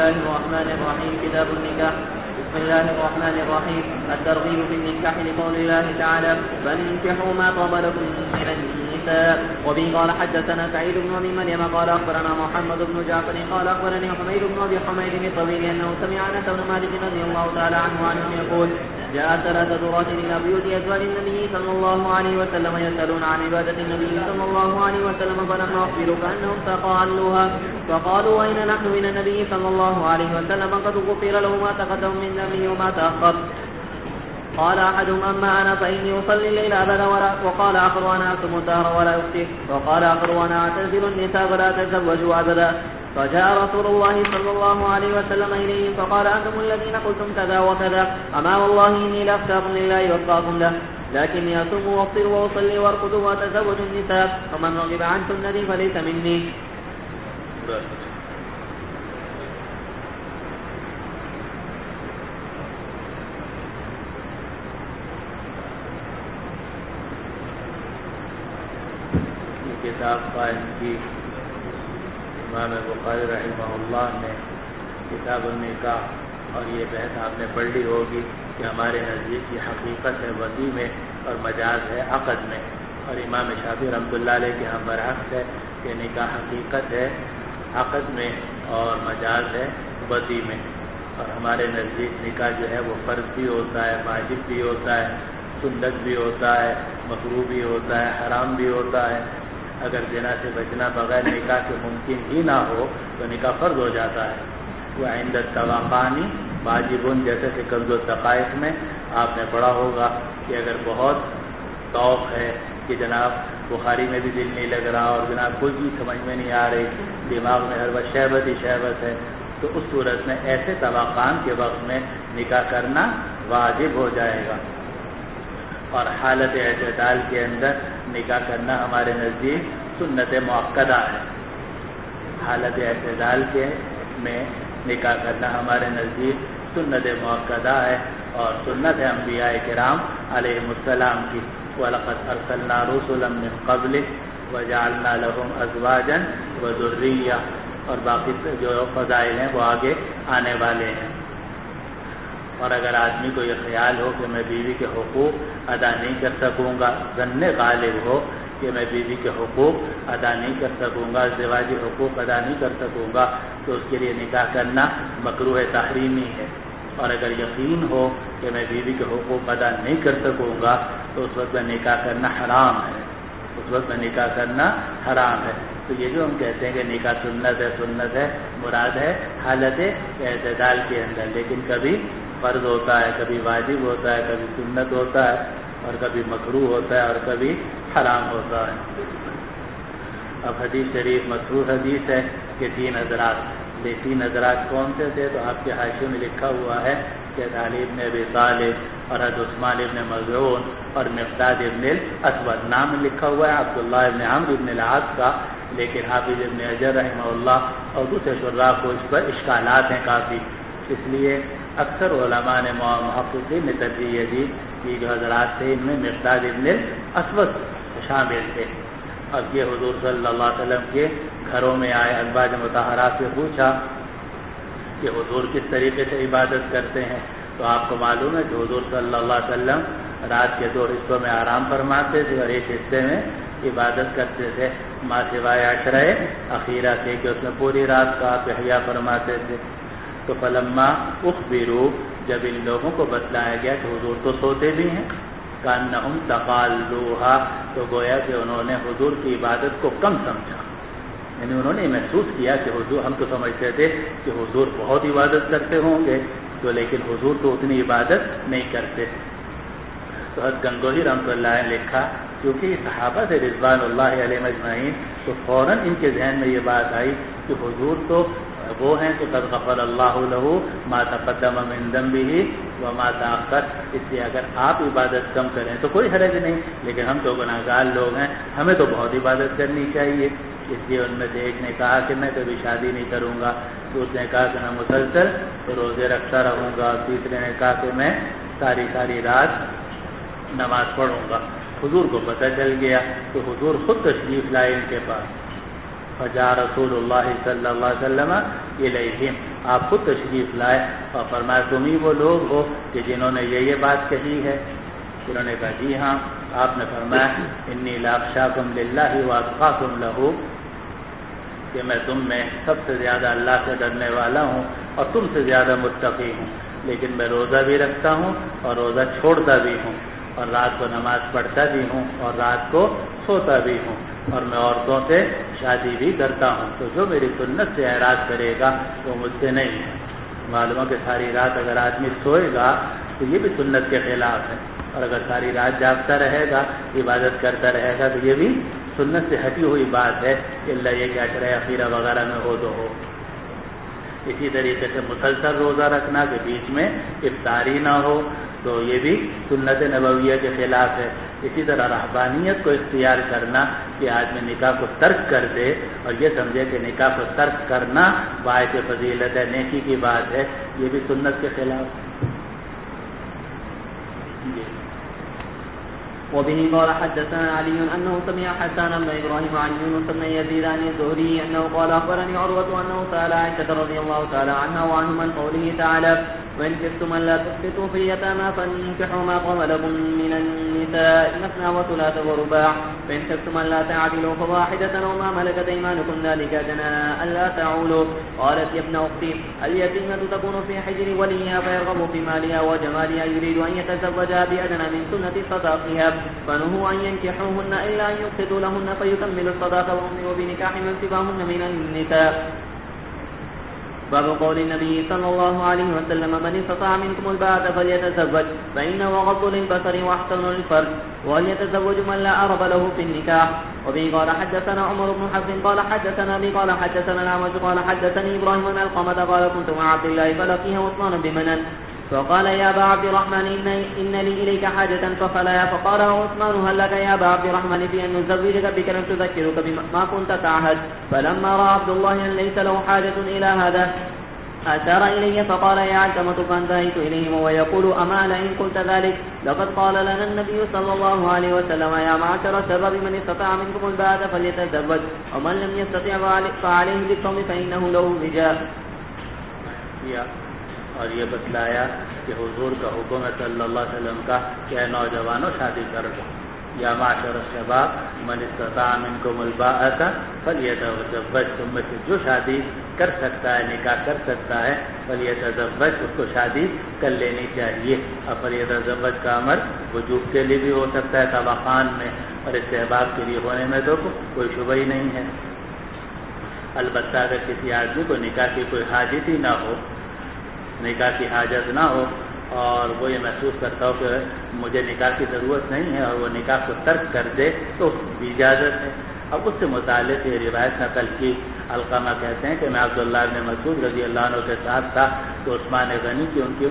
الله الرحمن الرحيم. كتاب النكاح. بسم الله الرحمن الرحيم. الترغيب في النكاح لقول الله تعالى: فانكحوا ما طاب لكم من النساء. وبه قال حدثنا سعيد بن ابي مريم قال اخبرنا محمد بن جعفر قال اخبرني حميد بن ابي حميد الطويل انه سمع انس بن مالك رضي الله تعالى عنه يقول: جاء ثلاثة رجل إلى بيوت أزواج النبي صلى الله عليه وسلم يسألون عن عبادة النبي صلى الله عليه وسلم فلما أخبروا كأنهم تقالوها فقالوا: وإن نحن من النبي صلى الله عليه وسلم قد غفر له ما تقدم من ذنبه وما تأخر. قال أحدهم: أما أنا فإني أصلي الليل أبدا. وقال آخر: أنا أصوم الدهر ولا أفتي. وقال آخر: وأنا أعتزل النساء ولا أتزوج أبدا. فجاء رسول الله صلى الله عليه وسلم إليهم فقال: أنتم الذين قلتم كذا وكذا، أما والله إني لأخشاكم لله وأتقاكم له، لكني أصوم وأفطر وأصلي وأرقد وأتزوج النساء، فمن رغب عن سنتي فليس مني. کتاب قائم کی امام بخاری رحمہ اللہ نے کتاب النکاح، اور یہ بحث آپ نے پڑھ لی ہوگی کہ ہمارے نزدیک کی حقیقت ہے وضی میں اور مجاز ہے عقد میں، اور امام شافعی رحمۃ اللہ علیہ کے ہم برعکس ہے کہ نکاح حقیقت ہے عقد میں اور مجاز ہے وضی میں. اور ہمارے نزدیک نکاح جو ہے وہ فرض بھی ہوتا ہے، واجب بھی ہوتا ہے، سنت بھی ہوتا ہے، مکروہ بھی ہوتا ہے، حرام بھی ہوتا ہے. اگر زنا سے بچنا بغیر نکاح کے ممکن ہی نہ ہو تو نکاح فرض ہو جاتا ہے. وہ عند التوقانی واجب، جیسے کہ کنز الدقائق میں آپ نے پڑھا ہوگا کہ اگر بہت توق ہے کہ جناب بخاری میں بھی دل نہیں لگ رہا اور جناب کوئی بھی سمجھ میں نہیں آ رہی، دماغ میں ہر وقت شہوت ہی شہوت ہے، تو اس صورت میں ایسے توقان کے وقت میں نکاح کرنا واجب ہو جائے گا. اور حالت اعتدال کے اندر نکاح کرنا ہمارے نزدیک سنت مؤکدہ ہے. حالت اعتدال کے میں نکاح کرنا ہمارے نزدیک سنت مؤکدہ ہے، اور سنت ہے انبیاء کرام علیہم السلام کی. وَلَقَدْ أَرْسَلْنَا رُسُلًا مِّن قَبْلِكَ وَجَعَلْنَا لَهُمْ أَزْوَاجًا وَذُرِّيَّةً، اور باقی جو فضائل ہیں وہ آگے آنے والے ہیں. اور اگر آدمی کو یہ خیال ہو کہ میں بیوی کے حقوق ادا نہیں کر سکوں گا، ظن غالب ہو کہ میں بیوی کے حقوق ادا نہیں کر سکوں گا، ازدواجی حقوق ادا نہیں کر سکوں گا، تو اس کے لیے نکاح کرنا مکروہ تحریمی ہے. اور اگر یقین ہو کہ میں بیوی کے حقوق ادا نہیں کر سکوں گا تو اس وقت میں نکاح کرنا حرام ہے، اس وقت میں نکاح کرنا حرام ہے. تو یہ جو ہم کہتے ہیں کہ نکاح سنت ہے مراد ہے حالت اعتدال کے اندر، لیکن کبھی فرض ہوتا ہے، کبھی واجب ہوتا ہے، کبھی سنت ہوتا ہے، اور کبھی مکروہ ہوتا ہے، اور کبھی حرام ہوتا ہے. اب حدیث شریف مشہور حدیث ہے کہ 3 حضرات، یہ 3 حضرات کون سے تھے؟ تو آپ کے حاشیے میں لکھا ہوا ہے کہ علی بن ابی طالب اور حضرت عثمان ابن مظعون اور مقداد ابن الاسود. نام لکھا ہوا ہے عبداللہ ابن عمرو ابن العاص کا، لیکن حافظ ابن حجر رحمہ اللہ اور دوسرے شراح کو اس پر اشکالات ہیں کافی. اس لیے اکثر علماء نے محققین نے ترجیح دی کہ جو حضرات تھے ان میں مقداد ابن الاسود شامل تھے. اب یہ حضور صلی اللہ علیہ وسلم کے گھروں میں آئے، ازواج مطہرات سے پوچھا کہ حضور کس طریقے سے عبادت کرتے ہیں. تو آپ کو معلوم ہے کہ حضور صلی اللہ علیہ وسلم رات کے 2 حصوں میں آرام فرماتے تھے اور ایک حصے میں عبادت کرتے تھے، ما سوائے عشرہ اخیرہ سے کہ اس میں پوری رات کا آپ احیا فرماتے تھے. تو فلما اخبروا، جب ان لوگوں کو بتلایا گیا کہ حضور تو سوتے بھی ہیں، کانہم تقالوها، تو گویا کہ انہوں نے حضور کی عبادت کو کم سمجھا. یعنی انہوں نے محسوس کیا کہ حضور، ہم تو سمجھتے تھے کہ حضور بہت عبادت کرتے ہوں گے، تو لیکن حضور تو اتنی عبادت نہیں کرتے. تو حضرت گنگوہی رحمۃ اللہ نے لکھا کیونکہ صحابہ سے رضوان اللہ علیہم اجمعین، تو فوراً ان کے ذہن میں یہ بات آئی کہ حضور تو وہ ہیں کہ قد غفر اللہ لہ ما تقدم من ذنبہ وما تأخر. اس لیے اگر آپ عبادت کم کریں تو کوئی حرج نہیں، لیکن ہم تو گناہگار لوگ ہیں، ہمیں تو بہت عبادت کرنی چاہیے. اس لیے ان میں سے ایک نے کہا کہ میں کبھی شادی نہیں کروں گا، دوسرے نے کہا کہ میں مسلسل روزے رکھتا رہوں گا، تیسرے نے کہا کہ میں ساری رات نماز پڑھوں گا. حضور کو پتہ چل گیا تو حضور خود تشریف لائے ان کے پاس. فجاء رسول اللہ صلی اللہ علیہ وسلم الیہم، آپ خود تشریف لائے اور فرمایا تم ہی وہ لوگ ہو کہ جنہوں نے یہ بات کہی ہے؟ انہوں نے کہا جی ہاں۔ آپ نے فرمایا انی لاخشاکم للہ واتقاکم لہ، کہ میں تم میں سب سے زیادہ اللہ سے ڈرنے والا ہوں اور تم سے زیادہ متقی ہوں، لیکن میں روزہ بھی رکھتا ہوں اور روزہ چھوڑتا بھی ہوں، اور رات کو نماز پڑھتا بھی ہوں اور رات کو سوتا بھی ہوں، اور میں عورتوں سے شادی بھی کرتا ہوں، تو جو میری سنت سے اعراض کرے گا وہ مجھ سے نہیں ہے۔ معلوم ہے کہ ساری رات اگر آدمی سوئے گا تو یہ بھی سنت کے خلاف ہے، اور اگر ساری رات جاگتا رہے گا، عبادت کرتا رہے گا، تو یہ بھی سنت سے ہٹی ہوئی بات ہے، کہ اللہ یہ کہ عشرہ اخیرہ وغیرہ میں ہو تو ہو۔ اسی طریقے سے مسلسل روزہ رکھنا کہ بیچ میں افطاری نہ ہو، تو یہ بھی سنت نبویہ کے خلاف ہے۔ اسی طرح رہبانیت کو اختیار کرنا کہ آدمی نکاح کو ترک کر دے اور یہ سمجھے کہ نکاح کو ترک کرنا باعث فضیلت ہے، نیکی کی بات ہے، یہ بھی سنت کے خلاف ہے۔ وبه قال حدثنا علي أنه سمع حسان بن إبراهيم عن يونس بن يزيد عن الزهري أنه قال أخبرني عروة أنه سأل عائشة رضي الله تعالى عنها وعنهم عن قوله تعالى وإن خفتم ألا تقسطوا في اليتامى فانكحوا ما طاب لكم من النساء مثنى وثلاث ورباع فإن خفتم ألا تعدلوا فواحدة أو ما ملكت أيمانكم ذلك أدنى ألا تعولوا. قالت يا ابن أختي اليتيمة تكون في حجر وليها فيرغب في مالها وجمالها يريد أن يتزوجها بأدنى من سنة صداقها فنهوا أن ينكحوهن إلا أن يقسطوا لهن فيكملوا الصداق وأمروا بنكاح من سواهن من النساء. باب قول النبي صلى الله عليه وسلم من استطاع منكم الباءة فليتزوج فإنه غض للبصر واحسن للفرج وليتزوج من لا أرب له في النكاح. وبه قال حدثنا عمر بن حفص قال حدثنا بي قال حدثنا الأعمش قال حدثني إبراهيم بن القمة قال كنت مع عبد الله فلقيه عثمان بمنن فقال يا أبا عبد الرحمن إن لي إليك حاجة فخلا فقال عثمان هل لك يا أبا عبد الرحمن في أن نزوجك بكرا تذكرك بما كنت تعهد. فلما رأى عبد الله أن ليس له حاجة إلى هذا أشار إلي فقال يا علقمة فانتهيت إليهم ويقول أما لئن قلت ذلك لقد قال لنا النبي صلى الله عليه وسلم يا معشر الشباب من استطاع منكم الباءة فليتزوج ومن لم يستطع فعليه بالصوم فإنه له وجاء. اور یہ بتلایا کہ حضور کا حکم ہے صلی اللہ علیہ وسلم کا کہ اے نوجوانوں شادی کر لو. یا معاشر الشباب من استطاع منکم الباءۃ فلیتزوج، تم میں سے جو شادی کر سکتا ہے، نکاح کر سکتا ہے، فلیتزوج، اس کو شادی کر لینی چاہیے. اور فلیتزوج کا امر وجوب کے لیے بھی ہو سکتا ہے طبقان میں، اور استحباب کے لیے ہونے میں تو کوئی شبہ ہی نہیں ہے. البتہ اگر کسی آدمی کو نکاح کی کوئی حاجت ہی نہ ہو، نکاح کی حاجت نہ ہو اور وہ یہ محسوس کرتا ہو کہ مجھے نکاح کی ضرورت نہیں ہے اور وہ نکاح کو ترک کر دے تو اس کی اجازت ہے. اب اس سے متعلق یہ روایت نقل کی. علقمہ کہتے ہیں کہ میں عبداللہ بن مسعود رضی اللہ عنہ کے ساتھ تھا تو عثمان غنی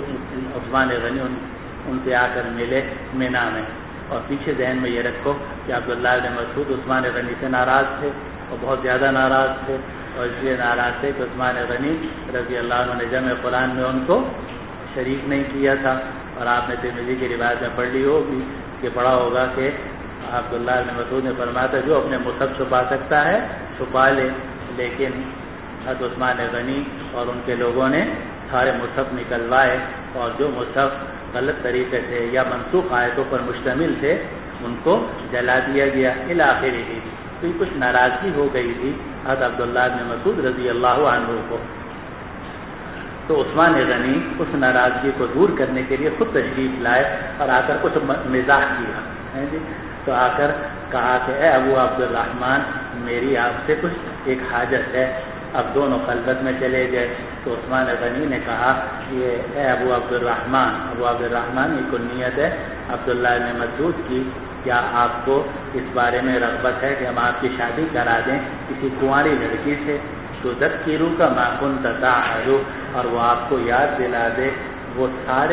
ان سے آ کر ملے مینا میں. اور پیچھے ذہن میں یہ رکھو کہ عبداللہ بن مسعود عثمان غنی سے ناراض تھے اور بہت زیادہ ناراض تھے، اور اس لیے ناراض تھے کہ عثمان غنی رضی اللہ عنہ نے جمع قرآن میں ان کو شریک نہیں کیا تھا. اور آپ نے ترمذی کی روایت میں پڑھ لی ہوگی کہ پڑھا ہوگا کہ عبداللہ بن مسعود نے فرمایا تھا جو اپنے مصحف چھپا سکتا ہے چھپا لے، لیکن حضرت عثمان غنی اور ان کے لوگوں نے سارے مصحف نکلوائے اور جو مصحف غلط طریقے سے یا منسوخ آیتوں پر مشتمل تھے ان کو جلا دیا گیا. الی آخرہ ہی تو کچھ ناراضگی ہو گئی تھی حضرت عبداللہ بن مسعود رضی اللہ عنہ کو. تو عثمان غنی اس ناراضگی کو دور کرنے کے لیے خود تشریف لائے اور آ کر کچھ مزاح کیا جی. تو آ کر کہا کہ اے ابو عبد الرحمن میری آپ سے کچھ ایک حاجت ہے. اب دونوں خلوت میں چلے گئے تو عثمان غنی نے کہا یہ اے ابو عبد الرحمن یہ کنیت ہے عبداللہ بن مسعود کی، کیا آپ کو اس بارے میں رغبت ہے کہ ہم آپ کی شادی کرا دیں کسی کنواری لڑکی سے؟ تو تذکروا کا ما کنت تعهد، اور وہ آپ کو یاد دلا دے وہ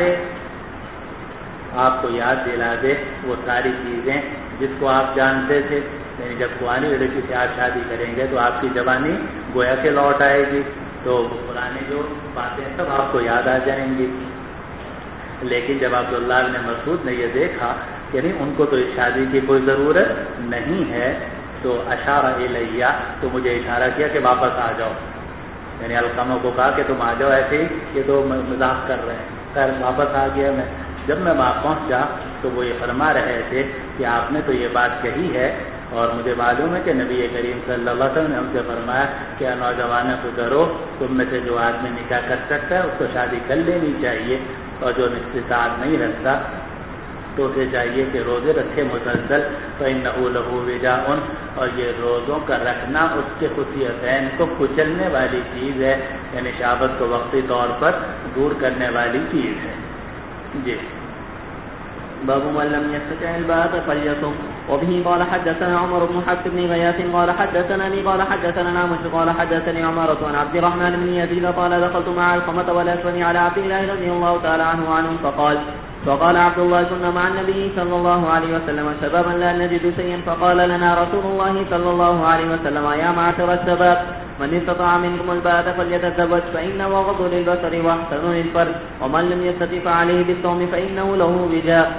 ساری چیزیں جس کو آپ جانتے تھے. یعنی جب کنواری لڑکی سے آپ شادی کریں گے تو آپ کی جوانی گویا کہ لوٹ آئے گی، تو پرانی جو باتیں سب آپ کو یاد آ جائیں گی. لیکن جب عبداللہ بن مسعود نے یہ دیکھا کہ نہیں ان کو تو اس شادی کی کوئی ضرورت نہیں ہے، تو اشار الیہ، تو مجھے اشارہ کیا کہ واپس آ جاؤ، یعنی علقمہ کو کہا کہ تم آ جاؤ، ایسے ہی یہ تو مذاق کر رہے ہیں۔ خیر واپس آ گیا میں۔ جب میں وہاں پہنچا تو وہ یہ فرما رہے تھے کہ آپ نے تو یہ بات کہی ہے، اور مجھے معلوم ہے کہ نبی کریم صلی اللہ علیہ وسلم نے ہم سے فرمایا کہ نوجوانوں کو کرو، تم میں سے جو آدمی نکاح کر سکتا ہے اس کو شادی کر لینی چاہیے، اور جو استطاعت نہیں رکھتا تو اسے چاہیے کہ روزے رکھے مسلسل، فإنہ لہ وجاء، اور یہ روزوں کا رکھنا اس کے خصیتین کو کچلنے والی چیز ہے، یعنی شہوت کو وقتی طور پر دور کرنے والی چیز ہے۔ جی باب من لم يستطع الباءة فليصم. وبه قال حدثنا عمر بن حفص بن غياث قال حدثنا نعمش قال حدثني عمارة عن عبد الرحمن بن يزيد قال دخلت مع القمة والأسود على عبد الله رضي الله تعالى عنه فقال عبد الله كنا مع النبي صلى الله عليه وسلم شبابا لا نجد شيئا، فقال لنا رسول الله صلى الله عليه وسلم يا معشر الشباب من استطاع منكم الباءة فليتزوج فإنه غض للبصر واحسن للفرج، ومن لم يستطع فعليه بالصوم فإنه له وجاء.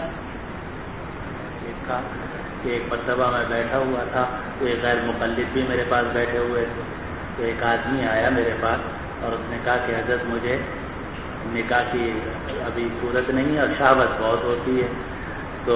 کہ ایک مرتبہ میں بیٹھا ہوا تھا تو ایک غیر مقلد بھی میرے پاس بیٹھے ہوئے تھے، تو ایک آدمی آیا میرے پاس اور اس نے کہا کہ حضرت مجھے نکاح کی ابھی صورت نہیں ہے اور شہوت بہت ہوتی ہے۔ تو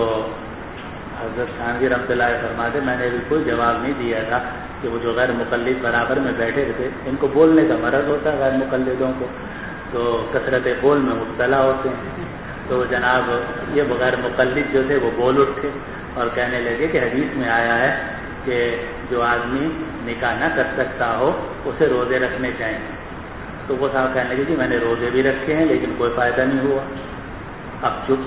حضرت خانوی رحمۃ اللہ علیہ فرماتے میں نے ابھی کوئی جواب نہیں دیا تھا کہ وہ جو غیر مقلد برابر میں بیٹھے تھے، ان کو بولنے کا مرض ہوتا ہے غیر مقلدوں کو، تو کثرت بول میں مبتلا ہوتے ہیں، تو جناب یہ غیر مقلد جو تھے وہ بول اٹھے اور کہنے لگے کہ حدیث میں آیا ہے کہ جو آدمی نکاح نہ کر سکتا ہو اسے روزے رکھنے چاہیے۔ تو وہ صاحب کہنے لگے کہ میں نے روزے بھی رکھے ہیں لیکن کوئی فائدہ نہیں ہوا، اب چپ۔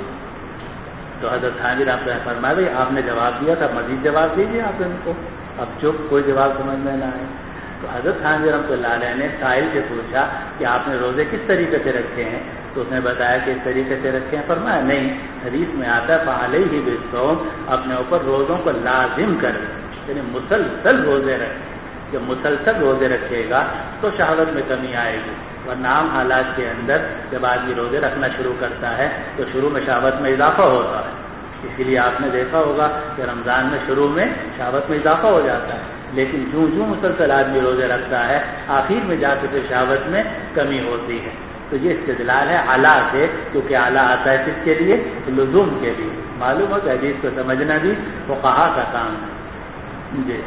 تو حضرت خانوی رحمۃ اللہ فرمایا بھائی آپ نے جواب دیا تھا، مزید جواب دیجیے آپ ان کو، اب چپ، کوئی جواب سمجھ میں نہ آئے۔ تو حضرت خانوی رحمۃ اللہ علیہ نے سائل سے پوچھا کہ آپ نے روزے کس طریقے سے رکھے ہیں؟ تو اس نے بتایا کہ اس طریقے سے رکھے ہیں۔ فرمایا نہیں، حدیث میں آتا ہے فعلیہ بالصوم، اپنے اوپر روزوں کو لازم کر، یعنی مسلسل روزے رکھے۔ جب مسلسل روزے رکھے گا تو شہوت میں کمی آئے گی، ورنہ عام حالات کے اندر جب آدمی روزے رکھنا شروع کرتا ہے تو شروع میں شہوت میں اضافہ ہوتا ہے، اسی لیے آپ نے دیکھا ہوگا کہ رمضان میں شروع میں شہوت میں اضافہ ہو جاتا ہے، لیکن جو مسلسل آدمی روزے رکھتا ہے آخر میں جا کے پھر شہوت میں کمی ہوتی ہے۔ تو یہ استدلال ہے اعلیٰ سے، کیونکہ اعلیٰ آتا ہے کس کے لیے؟ لزوم کے لیے۔ معلوم ہو کہ حدیث کو سمجھنا بھی فقہا کا کام ہے۔ جی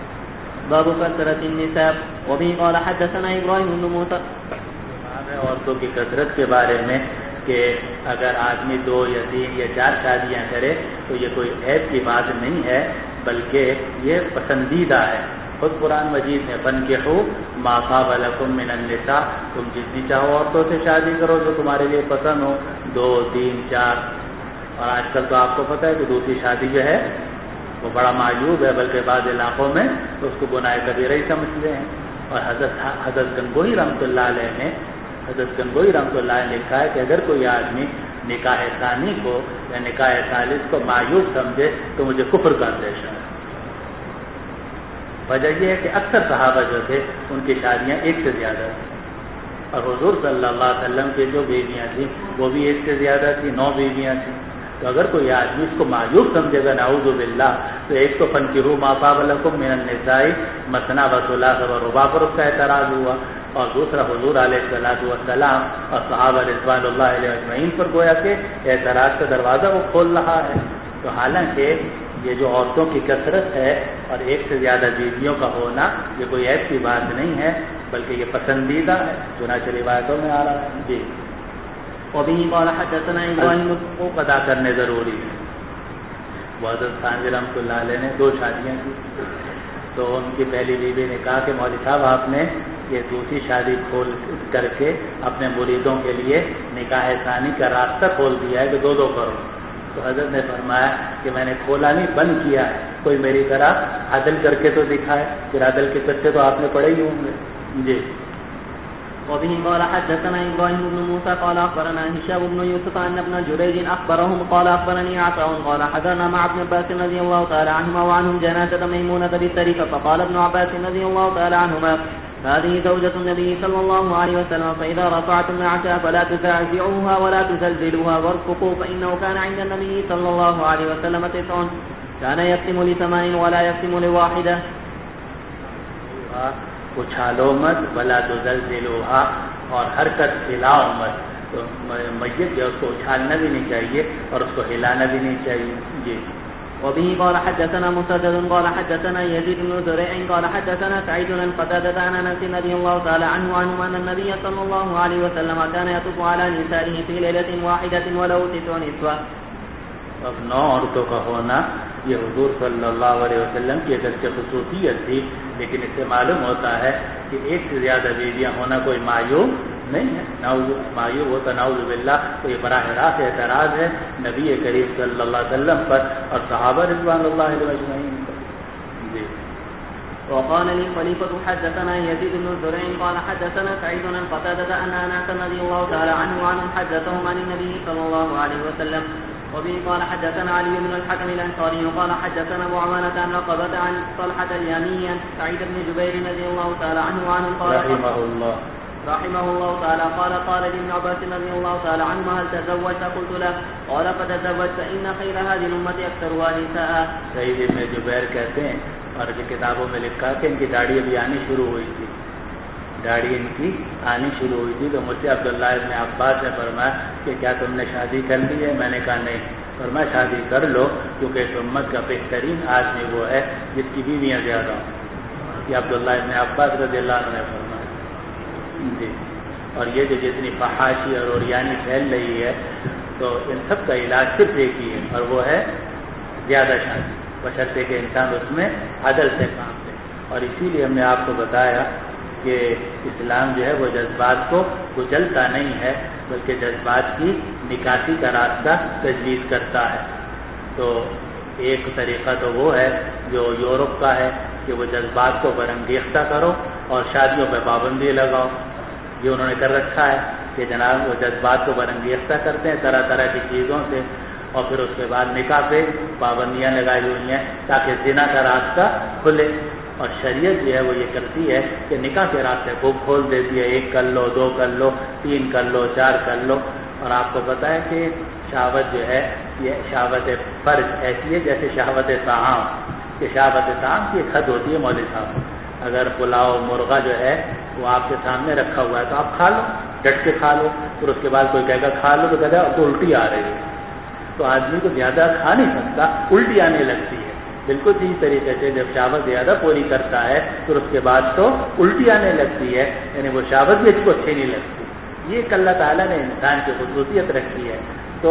باب کثرت النساء. وبه قال حدثنا ابراهيم بن موسى. عورتوں کی کثرت کے بارے میں کہ اگر آدمی 2 یا 3 یا 4 شادیاں کرے تو یہ کوئی عیب کی بات نہیں ہے، بلکہ یہ پسندیدہ ہے۔ خود قرآن مجید میں فانکحوا ما طاب لکم من النساء، تم جتنی چاہو عورتوں سے شادی کرو جو تمہارے لیے پسند ہو، 2 3 4۔ اور آج کل تو آپ کو پتہ ہے کہ دوسری شادی جو ہے وہ بڑا معیوب ہے، بلکہ بعض علاقوں میں تو اس کو گناہ کبیرہ ہی سمجھتے ہیں۔ اور حضرت گنگوہی رحمۃ اللہ علیہ نے لکھا ہے کہ اگر کوئی آدمی نکاح ثانی کو یا نکاح ثالث کو معیوب سمجھے تو مجھے کفر کا اندیشہ ہے۔ وجہ یہ ہے کہ اکثر صحابہ جو تھے ان کی شادیاں 1 سے زیادہ تھیں، اور حضور صلی اللہ علیہ وسلم کی جو بیویاں تھیں وہ بھی 1 سے زیادہ تھیں، 9 بیویاں تھیں۔ تو اگر کوئی آدمی اس کو معیوب سمجھے گا نعوذ باللہ، تو ایک تو فانکحوا ما طاب لکم من النساء مثنی وثلاث ورباع پر اس کا اعتراض ہوا، اور دوسرا حضور علیہ الصلوۃ والسلام اور صحابہ رضوان اللہ علیہ اجمعین پر گویا کہ اعتراض کا دروازہ وہ کھول رہا ہے۔ تو حالانکہ یہ جو عورتوں کی کثرت ہے اور 1 سے زیادہ بیویوں کا ہونا یہ کوئی ایسی کی بات نہیں ہے، بلکہ یہ پسندیدہ ہے، چنانچہ روایتوں میں آ رہا ہے۔ جی وبه قال حدثنا ابراهيم کو ادا کرنے ضروری ہے۔ وہ حضرت خانوی رحمۃ اللہ علیہ نے 2 شادیاں کی، تو ان کی پہلی بیوی نے کہا کہ مولوی صاحب آپ نے یہ دوسری شادی کھول کر کے اپنے مریدوں کے لیے نکاح ثانی کا راستہ کھول دیا ہے کہ 2 کرو۔ تو حضرت نے فرمایا کہ میں نے کھولا نہیں، بند کیا ہے، کوئی میری طرح عدل کر کے تو دکھائے، پھر عدل کے قصے تو آپ نے پڑھے ہی ہوں گے۔ جی وبه قال حدثنا ابراهيم بن موسى قال اخبرنا هشام بن يوسف ان ابن جريج اخبرهم قال اخبرني عطاء قال حضرنا مع ابن عباس رضي الله تعالى عنهما وعنهم جنازة ميمونة بالطريقة، فقال ابن عباس رضي الله تعالى عنهما هذه زوجة النبي صلى الله عليه وسلم، فإذا رفعتم العشاء فلا تزعزعوها ولا تزلزلوها وارفقوا، فإنه كان عند النبي صلى الله عليه وسلم كان يقسم ل8 ولا يقسم ل1. اچھالو مت ولا تزلزلوها، اور حرکت ہلاؤ مت. تو میت جو اس کو اچھالنا بھی نہیں چاہیے اور اس کو ہلانا بھی نہیں چاہیے. جی. وبه قال حدثنا مسدد قال حدثنا يزيد بن زريع قال حدثنا سعيد بن قتادة عن انس رضي الله تعالى عنه ان النبي صلى الله عليه وسلم كان يطوف على نسائه في ليلة واحدة وله 9 نسوة. اب 9 عورتوں کا ہونا یہ حضور صلی اللہ علیہ وسلم کی اگرچہ خصوصیت تھی، لیکن اس سے معلوم ہوتا ہے کہ ایک سے زیادہ بیویاں ہونا کوئی معیوب نہیں ہے. معیوب ہوتا نعوذ باللہ، تو یہ براہ راست اعتراض ہے نبی کریم صلی اللہ علیہ وسلم پر اور صحابہ رضوان اللہ علیہ اجمعین پر. جی. وقال لي خليفة حدثنا يزيد بن زريع قال حدثنا سعيد بن قتادة أن أنس رضي الله تعالى عنهم حدثهم عن النبي صلى الله عليه وسلم. وبه قال حدثنا علي بن الحكم الأنصاري قال حدثنا أبو عوانة عن عقبة عن طلحة اليماني سعيد بن جبير رضي الله تعالى عنه وعنه قال رحمه الله تعالى قال لابن عباس رضي الله تعالى عنهما هل تزوجت؟ قلت له قال فتزوجت فإن خير هذه الأمة أكثرها نساء. سعید بن جبیر کہتے ہیں، اور جو کتابوں میں لکھا کہ ان کی داڑھی ابھی آنی شروع ہوئی تھی، داڑھی ان کی آنی شروع ہوئی تھی. تو مجھ سے عبداللہ ابن عباس نے فرمایا کہ کیا تم نے شادی کر لی ہے؟ میں نے کہا نہیں. فرمایا شادی کر لو، کیونکہ اس امت کا بہترین آدمی وہ ہے جس کی بیویاں زیادہ ہوں. یہ عبداللہ ابن عباس رضی اللہ عنہ نے فرمایا. جی. اور یہ جو جتنی فحاشی اور اوریانی پھیل رہی ہے، تو ان سب کا علاج صرف ایک ہی ہے، اور وہ ہے زیادہ شادی، بشرطے کہ انسان اس میں عدل سے کام لے. اور اسی لیے ہم نے آپ کو بتایا کہ اسلام جو ہے وہ جذبات کو کچلتا نہیں ہے، بلکہ جذبات کی نکاسی کا راستہ تجویز کرتا ہے. تو ایک طریقہ تو وہ ہے جو یورپ کا ہے کہ وہ جذبات کو برانگیختہ کرو اور شادیوں پہ پابندی لگاؤ. یہ انہوں نے کر رکھا ہے کہ جناب وہ جذبات کو برانگیختہ کرتے ہیں طرح طرح کی چیزوں سے، اور پھر اس کے بعد نکاح پہ پابندیاں لگائی ہوئی ہیں تاکہ زنا کا راستہ کھلے. اور شریعت جو ہے وہ یہ کرتی ہے کہ نکاح کے راستے کو کھول دیتی ہے. 1 کر لو، 2 کر لو، 3 کر لو، 4 کر لو. اور آپ کو پتہ ہے کہ شہوت جو ہے یہ شہوت فرج ایسی ہے جیسے شہوت طعام، کہ شہوت طعام کی ایک حد ہوتی ہے. مولوی صاحب، اگر پلاؤ مرغا جو ہے وہ آپ کے سامنے رکھا ہوا ہے تو آپ کھا لو، ڈٹ کے کھا لو. پھر اس کے بعد کوئی کہے گا کھا لو تو کہتا ہے اب تو الٹی آ رہی ہے. تو آدمی کو زیادہ کھا نہیں سکتا، الٹی آنے لگتی ہے. بالکل اسی طریقے سے جب شہوت زیادہ پوری کرتا ہے پھر اس کے بعد تو الٹی آنے لگتی ہے، یعنی وہ شہوت بھی اس کو اچھی نہیں لگتی. یہ اللہ تعالیٰ نے انسان کی خصوصیت رکھی ہے. تو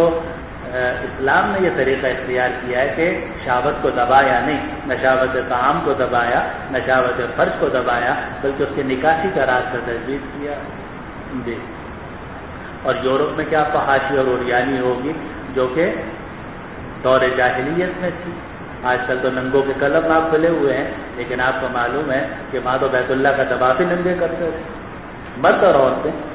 اسلام نے یہ طریقہ اختیار کیا ہے کہ شہوت کو دبایا نہیں، نہ شہوت طعام کو دبایا، نہ شہوت فرج کو دبایا، بلکہ اس کے نکاسی کا راستہ تجویز کیا. جی. اور یورپ میں کیا فحاشی اور اوریانی ہوگی جو کہ دور جاہلیت میں تھی. آج کل تو ننگوں کے کلب آپ کھلے ہوئے ہیں، لیکن آپ کو معلوم ہے کہ وہاں تو بیت اللہ کا طواف ہی ننگے کرتے تھے. مرد اور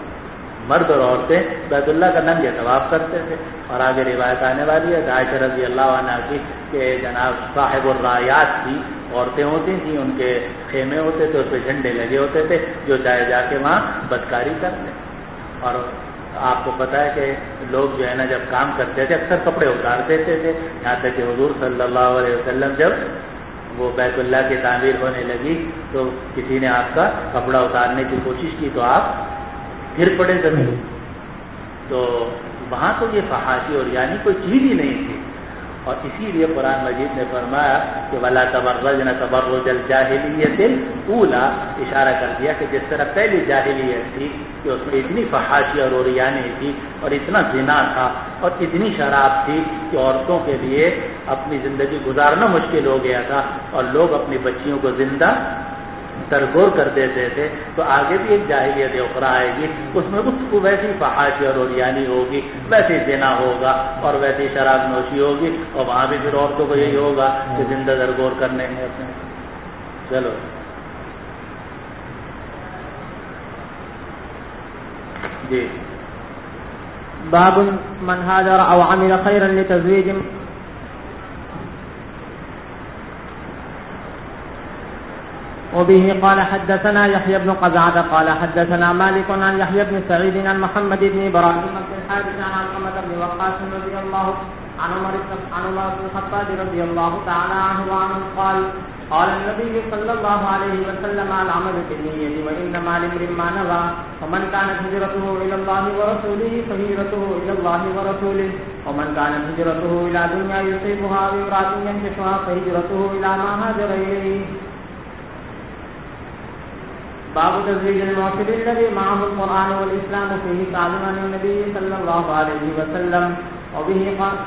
عورتیں بیت اللہ کا ننگے طواف کرتے تھے. اور آگے روایت آنے والی ہے عائشہ رضی اللہ عنہ کی کہ جناب صاحب الرایات کی عورتیں ہوتی تھیں، ان کے خیمے ہوتے تھے، اس پہ جھنڈے لگے ہوتے تھے، جو چاہے جا کے وہاں بدکاری کرتے. اور آپ کو پتہ ہے کہ لوگ جو ہے نا جب کام کرتے تھے اکثر کپڑے اتار دیتے تھے. یہاں تک کہ حضور صلی اللہ علیہ وسلم جب وہ بیت اللہ کی تعمیر ہونے لگی تو کسی نے آپ کا کپڑا اتارنے کی کوشش کی تو آپ گر پڑے زمین. تو وہاں تو یہ فحاشی اور یعنی کوئی چیز ہی نہیں تھی. اور اسی لیے قرآن مجید نے فرمایا کہ وَلَا تَبَرَّجْنَ تَبَرُّجَ الْجَاهِلِيَّةِ الْأُولَىٰ، اشارہ کر دیا کہ جس طرح پہلی جاہلیت تھی کہ اس میں اتنی فحاشی اور اوریانی تھی اور اتنا زنا تھا اور اتنی شراب تھی کہ عورتوں کے لیے اپنی زندگی گزارنا مشکل ہو گیا تھا اور لوگ اپنی بچیوں کو زندہ سرگور کر دیتے تھے. تو آگے بھی ایک جاہلیت اخرى آئے گی، اس میں اس کو ویسی فحاشی اور اوریانی ہوگی، ویسے زنا ہوگا اور ویسی شراب نوشی ہوگی، اور وہاں بھی پھر عورتوں کو یہی ہوگا کہ زندہ سرگور کرنے ہیں اپنے. چلو جی. باب من هاجر او عمل خيرا لتزويج وبه قال حدثنا يحيى بن قزعة قال حدثنا مالك عن يحيى بن سعيد عن محمد بن إبراهيم بن الحارث عن علقمة بن وقاص رضي الله عن عمر بن الخطاب رضي الله تعالى عنه وعنه قال قال النبي صلى الله عليه وسلم العمل بالنية وإنما لامرئ ما نوى ومن كانت هجرته إلى الله ورسوله فهجرته إلى الله ورسوله ومن كانت هجرته إلى دنيا يصيبها أو امرأة ينكحها فهجرته إلى ما هاجر إليه. باب تزويج المعسر الذي معه القرآن والإسلام فيه تعليم عن النبي صلى الله عليه وسلم وبه قال.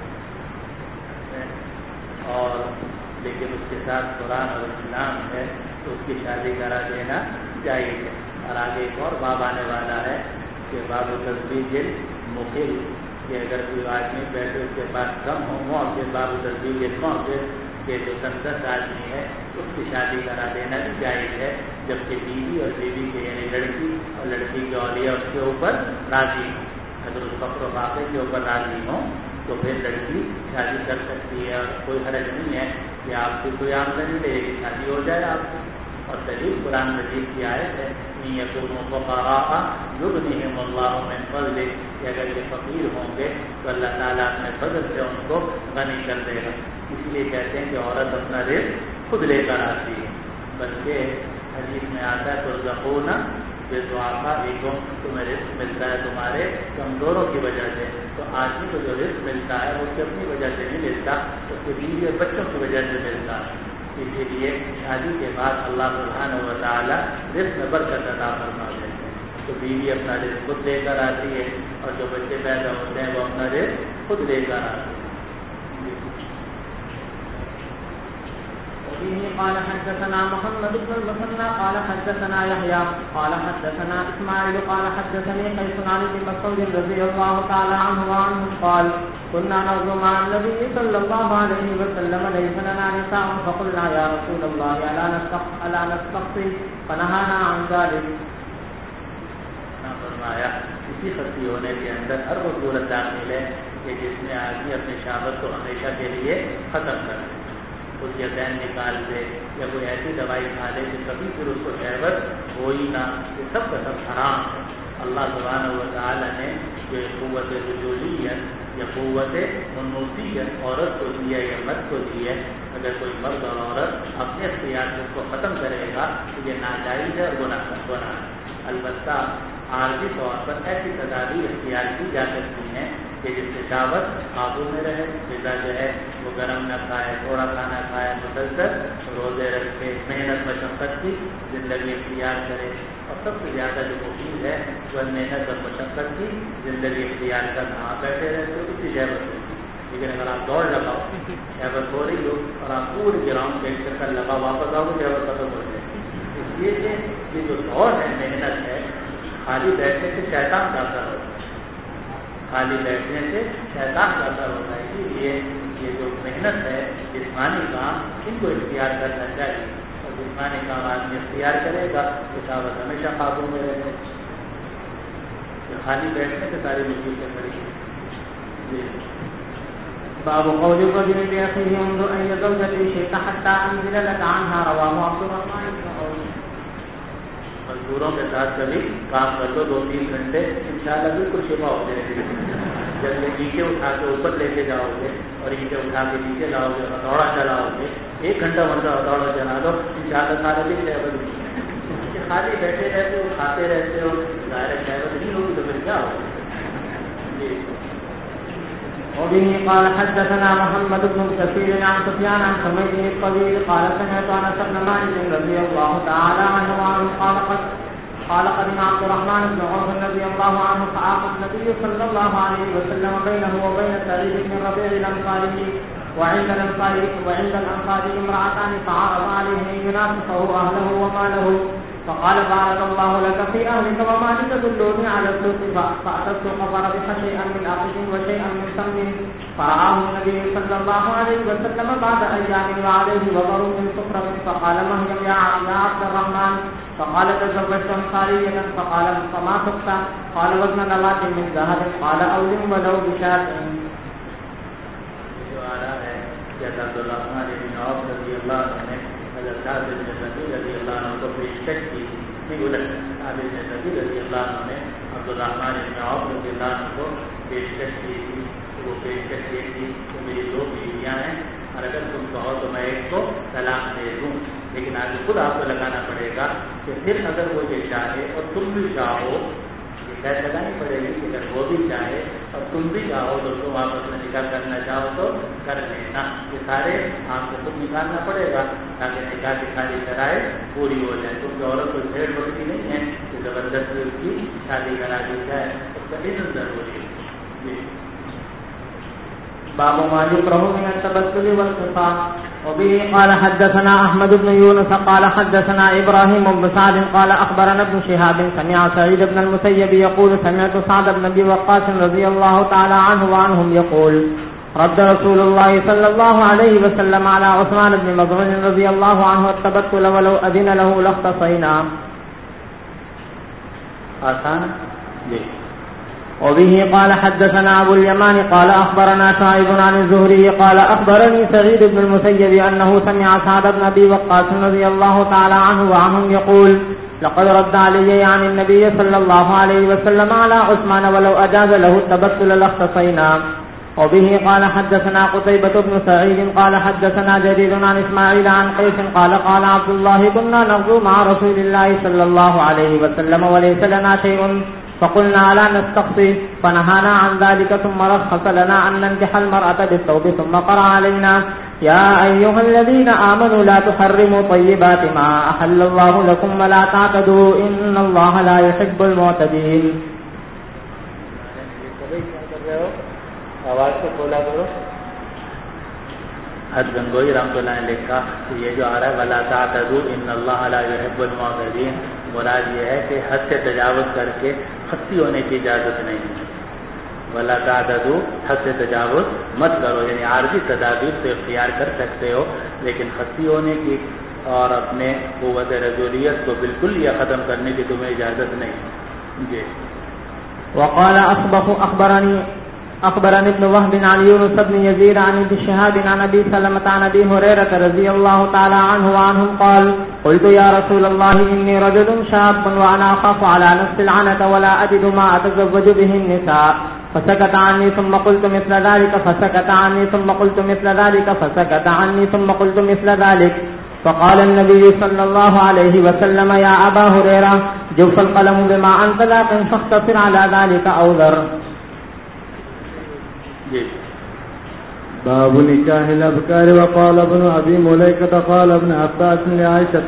اور لیکن اس کے ساتھ قرآن اور اسلام ہے تو اس کی شادی کرا دینا چاہیے. اور آگے ایک اور باب آنے والا ہے کہ باب تزویج المقل، کہ اگر کوئی آدمی بیٹھے اس کے پاس کم ہو معسر، باب تزویج المعسر کہ جو 10 آدمی ہے اس کی شادی کرا دینا بھی جائز ہے، جبکہ بیوی اور بیوی کے یعنی لڑکی اور لڑکی کے اولیاء اس کے اوپر راضی ہوں. اگر اس فقر و فاقے کے اوپر راضی ہوں تو پھر لڑکی شادی کر سکتی ہے، اور کوئی حرج نہیں ہے کہ آپ کی کوئی آمدنی لے کہ شادی ہو جائے آپ کی. اور دلیل قرآن مجید کی آیت ہے یقولون فقراء یغنیہم اللہ من فضلہ، کہ اگر یہ فقیر ہوں گے تو اللہ تعالیٰ اپنے فضل سے ان کو غنی کر دے گا. اس لیے کہتے ہیں کہ عورت اپنا رزق خود لے کر آتی ہے، بلکہ حدیث میں آتا ہے ترزقون بضعفائکم، تمہیں رزق ملتا ہے تمہارے کمزوروں کی وجہ سے. تو آدمی کو جو رزق ملتا ہے وہ اس کی اپنی وجہ سے نہیں ملتا، اس کے بیوی اور بچوں کی وجہ سے ملتا ہے. اسی لیے شادی کے بعد اللہ سبحانہ و تعالیٰ رزق میں برکت عطا فرما دیتے ہیں. تو بیوی اپنا رزق خود لے کر آتی ہے، اور جو بچے پیدا ہوتے ہیں وہ اپنا رزق خود لے کر آتے ہیں. قال حدثنا محمد بن المثنى قال حدثنا يحيى قال حدثنا اسماعيل قال حدثني قيس عن ابن مسعود رضي الله تعالى عنه وعنه قال كنا نغزو مع النبي صلى الله عليه وسلم ليس لنا نساء فقلنا يا رسول الله الا نستقصي فنهانا عن ذلك. فرمایا اسی خصی ہونے کے اندر ہر وہ صورت داخل ہے کہ جس میں آدمی اپنی شہوت کو ہمیشہ کے لیے ختم کر دے، اس کے ذہن نکال دے یا کوئی ایسی دوائی کھا لے کہ کبھی پھر اس کو شہوت ہو ہی نہ. یہ سب کا سب حرام ہے. اللہ سبحانہ و تعالیٰ نے جو قوت رجولیت یا قوت انوثیت عورت کو دی ہے یا مرد کو دی ہے، اگر کوئی مرد اور عورت اپنے اختیار سے اس کو ختم کرے گا تو یہ ناجائز ہے اور گناہ ہے. البتہ عارضی طور پر ایسی تدابیر اختیار کی جا سکتی ہیں کہ جس سے شہوت قابو میں رہے، غذا جو ہے وہ گرم نہ کھائے، تھوڑا کھانا کھائے، مسلسل روزے رکھے، محنت مشقت کی زندگی اختیار کرے. اور سب سے زیادہ جو مفید ہے وہ محنت اور مشقت کی زندگی اختیار کرنا. آپ بیٹھے رہتے ہو اسی شہوت ہوتی، لیکن اگر آپ دوڑ لگاؤ شہوت ہو رہی ہو اور آپ پورے گراؤنڈ کے چکر لگا واپس آؤ گے شہوت ختم ہو جائے. اس لیے کہ یہ جو دوڑ ہے، محنت ہے، خالی بیٹھنے سے شیطان کا اثر ہوتا ہے، خالی بیٹھنے سے شیطان کا اثر ہوتا ہے. اسی لیے یہ جو محنت ہے، جسمانی کام، ان کو اختیار کرنا چاہیے. اور جسمانی کام آدمی اختیار کرے گا تو شہوت ہمیشہ قابو میں رہے گا. خالی بیٹھنے سے ساری مصیبتیں کھڑی ہیں. باب قول الرجل لأخيه انظر أي زوجتي شئت حتى أنزل لك عنها رواه عبد الرحمن بن عوف. مزدوروں کے ساتھ کبھی کام کر لو 2-3 گھنٹے، انشاءاللہ بالکل شفا ہو جائے گی. جب یہ اینٹیں اٹھا کے اوپر لے کے جاؤ گے اور اینٹیں اٹھا کے نیچے لاؤ گے، ہتھوڑا چلاؤ گے، 1 گھنٹہ مرتبہ ہتھوڑا چلا دو، انشاءاللہ سارے دن شہوت. خالی بیٹھے رہتے ہو، کھاتے رہتے ہو، ظاہر شہوت نہیں ہوگی تو پھر کیا ہوگا. وبه قال حدثنا محمد بن كثير عن سفيان عن حميد الطويل قال سمعت انس بن مالك رضي الله تعالى عنه قال قدم عبد الرحمن بن عوف رضي الله عنه فعاق النبي صلى الله عليه وسلم بينه وبين سعيد بن الربيع الانصاري وعند الانصاري امرأتان فعرض عليه ان ينافسه اهله وماله فقال بارك الله لك في أهلك ومالك دلوني على السوق فأتى السوق فربح شيئا من أخذ وشيئا من ثمن فرآه النبي صلى الله عليه وسلم بعد أيام وعليه وبر من صفرة فقال ما هي يا عبد الرحمن فقال تزوجت أنصارية فقال فما تقطع قال وزن نواة من ذهب قال أولم ولو بشاة. عبد الرحمن بن عوف رضی اللہ عنہ نے حضرت سعد بن ربیع رضی اللہ عنہ کو پیشکش کی نہیں الٹ علی نبی رضی اللہ عنہ نے عبد الرحمن بن عوف رضی اللہ عنہ کو پیشکش کی تھی. وہ پیشکش یہ تھی کہ میری 2 بیویاں ہیں اور اگر تم کہو تو میں ایک کو طلاق دے دوں, لیکن آگے خود آپ کو لگانا پڑے گا کہ پھر اگر وہ یہ چاہے اور تم بھی چاہو, یہ قید لگانی پڑے گی کہ اگر وہ بھی چاہے اور تم بھی چاہو تو تم آپس میں نکاح کرنا چاہو تو کر لینا. یہ سارے آپ کو خود نکالنا پڑے گا تاکہ نکاح کی ساری شرائط پوری ہو جائے, کیونکہ عورت کو چھیڑ بڑھتی نہیں ہے کہ زبردستی اس کی شادی کرا دی جائے, اس کا اذن ضروری ہے. باب ما يكره من التبتل والخصام. وبه قال حدثنا احمد بن يونس قال حدثنا ابراهيم بن سعد قال اخبرنا ابن شهاب سمع سعيد بن المسيب يقول سمعت سعد بن ابي وقاص رضي الله تعالى عنه وعنهم يقول رد رسول الله صلى الله عليه وسلم على عثمان بن مظعون رضي الله عنه التبتل ولو اذن له لاختصينا. آسان جی. وبه قال حدثنا ابو اليمان قال اخبرنا شعيب عن الزهري قال اخبرني سعيد بن المسيب انه سمع سعد بن ابي وقاص رضي الله تعالى عنه وعنهم يقول لقد رد علي عن النبي صلى الله عليه وسلم على عثمان ولو اجاز له التبتل لاختصينا. وبه قال حدثنا قتيبة بن سعيد قال حدثنا جرير عن اسماعيل عن قيس قال قال عبد الله كنا نغزو مع رسول الله صلى الله عليه وسلم وليس لنا شيء فقلنا لا نستقصي فنهانا عن ذلك ثم رخص لنا أن ننكح المرأة بالثوب ثم قرأ علينا يا أيها الذين آمنوا لا تحرموا طيبات ما أحل الله لكم ولا تعتدوا إن الله لا يحب المعتدين. آواز کو کھولا کرو. حد گنگوئی رحمۃ اللہ نے لکھا کہ یہ جو آ رہا ہے ولا تعتدوا ان اللہ لا يحب المعتدین, مراد یہ ہے کہ حد سے تجاوز کر کے خطی ہونے کی اجازت نہیں ہے. ولا تعتدوا حد سے تجاوز مت کرو, یعنی عارضی تدابیر سے اختیار کر سکتے ہو, لیکن خطی ہونے کی اور اپنے قوت رجولیت کو بالکل یہ ختم کرنے کی تمہیں اجازت نہیں. جی. وقال اصبح اخبرني ابن وهب عن يونس بن يزيد عن ابن شهاب عن ابي سلمة عن ابي هريرة رضي الله تعالى عنه وعنهم قال قلت يا رسول الله اني رجل شاب وانا اخاف على نفسي العنة ولا اجد ما اتزوج به النساء فسكت عني ثم قلت مثل ذلك فسكت عني ثم قلت مثل ذلك فسكت عني ثم قلت مثل ذلك فقال النبي صلى الله عليه وسلم يا ابا هريرة جوف القلم بما انت لاق فاختصر على ذلك او ذر. باب نکاح الابکار. وقال ابن ابی ملیکۃ قال ابن عباس لعائشہ.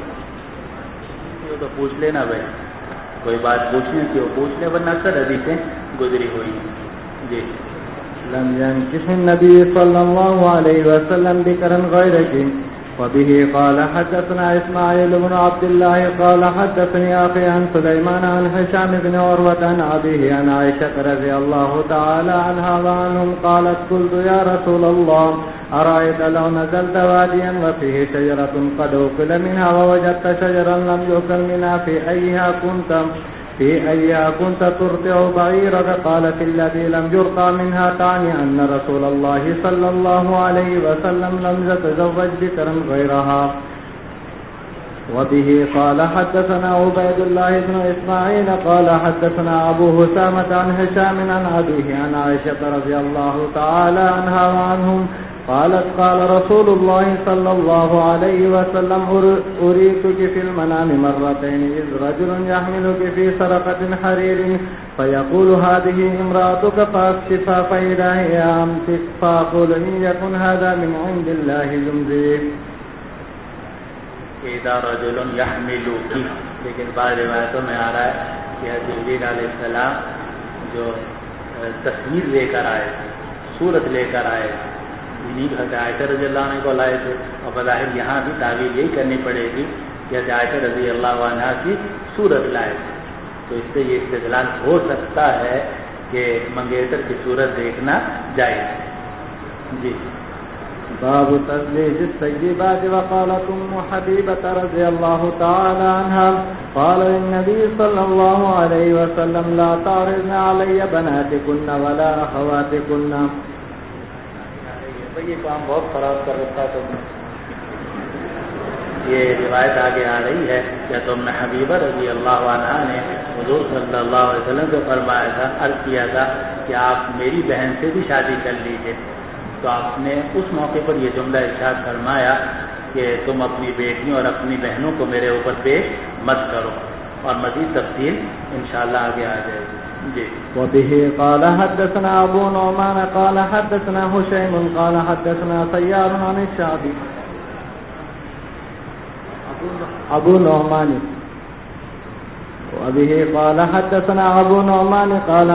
تو پوچھ لینا بھائی, کوئی بات پوچھنے کی ہو پوچھ لے, ورنہ اکثر حدیثیں گزری ہوئی ہیں. جی. لم ينكح النبي صلى الله عليه وسلم بكرا غيرك. وبه قال حدثنا اسماعيل بن عبد الله قال حدثني اخي عن سليمان عن هشام بن عروة عن ابيه عن عائشة رضي الله تعالى عنها وعنهم قالت قلت يا رسول الله أرأيت لو نزلت واديا وفيه شجرة قد أكل منها ووجدت شجرا لم يؤكل منها في أيها كنت ترضع بعيرك؟ قالت الذي لم يرضع منها تعني أن رسول الله صلى الله عليه وسلم لم يتزوج بكرا غيرها. وبه قال حدثنا عبيد الله بن إسماعيل قال حدثنا أبو هشامة عن هشام عن أبيه عن عائشة رضي الله تعالى عنها وعنهم قالت قال رسول الله صلى الله عليه وسلم أريتك في المنام مرتين إذ رجل يحملك في سرقة حرير فيقول هذه امرأتك فاكشفها فإذا هي أمسك فأقول إن يكن هذا من عند الله جمزي. إذا رجل يحملك, لیکن بعض روایتوں میں آ رہا ہے کہ جبریل علیہ السلام جو تصویر لے کر آئے, صورت لے کر آئے, عائشہ رضی اللہ عنہ کو لائے تھے, اور بظاہر یہاں بھی تعبیر یہی کرنی پڑے گی کہ عائشہ رضی اللہ عنہ کی صورت لائے تھے. تو اس سے یہ استدلال ہو سکتا ہے کہ منگیتر کی صورت دیکھنا جائز. جی. باب تزويج الطيبات. وقالت ام حبيبة رضي الله تعالى عنها قال النبي صلى الله عليه وسلم لا تعرضن علي بناتكن ولا اخواتكن. یہ کام بہت خراب کر رکھا تم نے. یہ روایت آگے آ رہی ہے کہ تم نے حبیبہ رضی اللہ عنہا نے حضور صلی اللہ علیہ وسلم سے فرمایا تھا، عرض کیا تھا کہ آپ میری بہن سے بھی شادی کر لیجیے، تو آپ نے اس موقع پر یہ جملہ ارشاد فرمایا کہ تم اپنی بیٹیوں اور اپنی بہنوں کو میرے اوپر پیش مت کرو، اور مزید تفصیل انشاءاللہ آگے آ جائے گی۔ جی وبه قال حدثنا ابو نعمان قال حدثنا هشيم قال حدثنا سيار عن الشعبي ابو نعمان وبه قال حدثنا ابو نعمان قال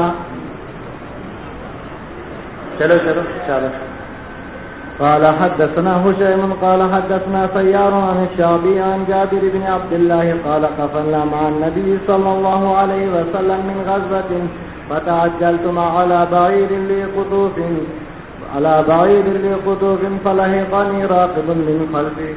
چلو قال حدثنا هشيم قال حدثنا سيار عن الشعبي عن جابر بن عبد الله قال قفلنا مع النبي صلى الله عليه وسلم من غزوة فتعجلتما على بعير لقطوف فلحقني راكب من خلفي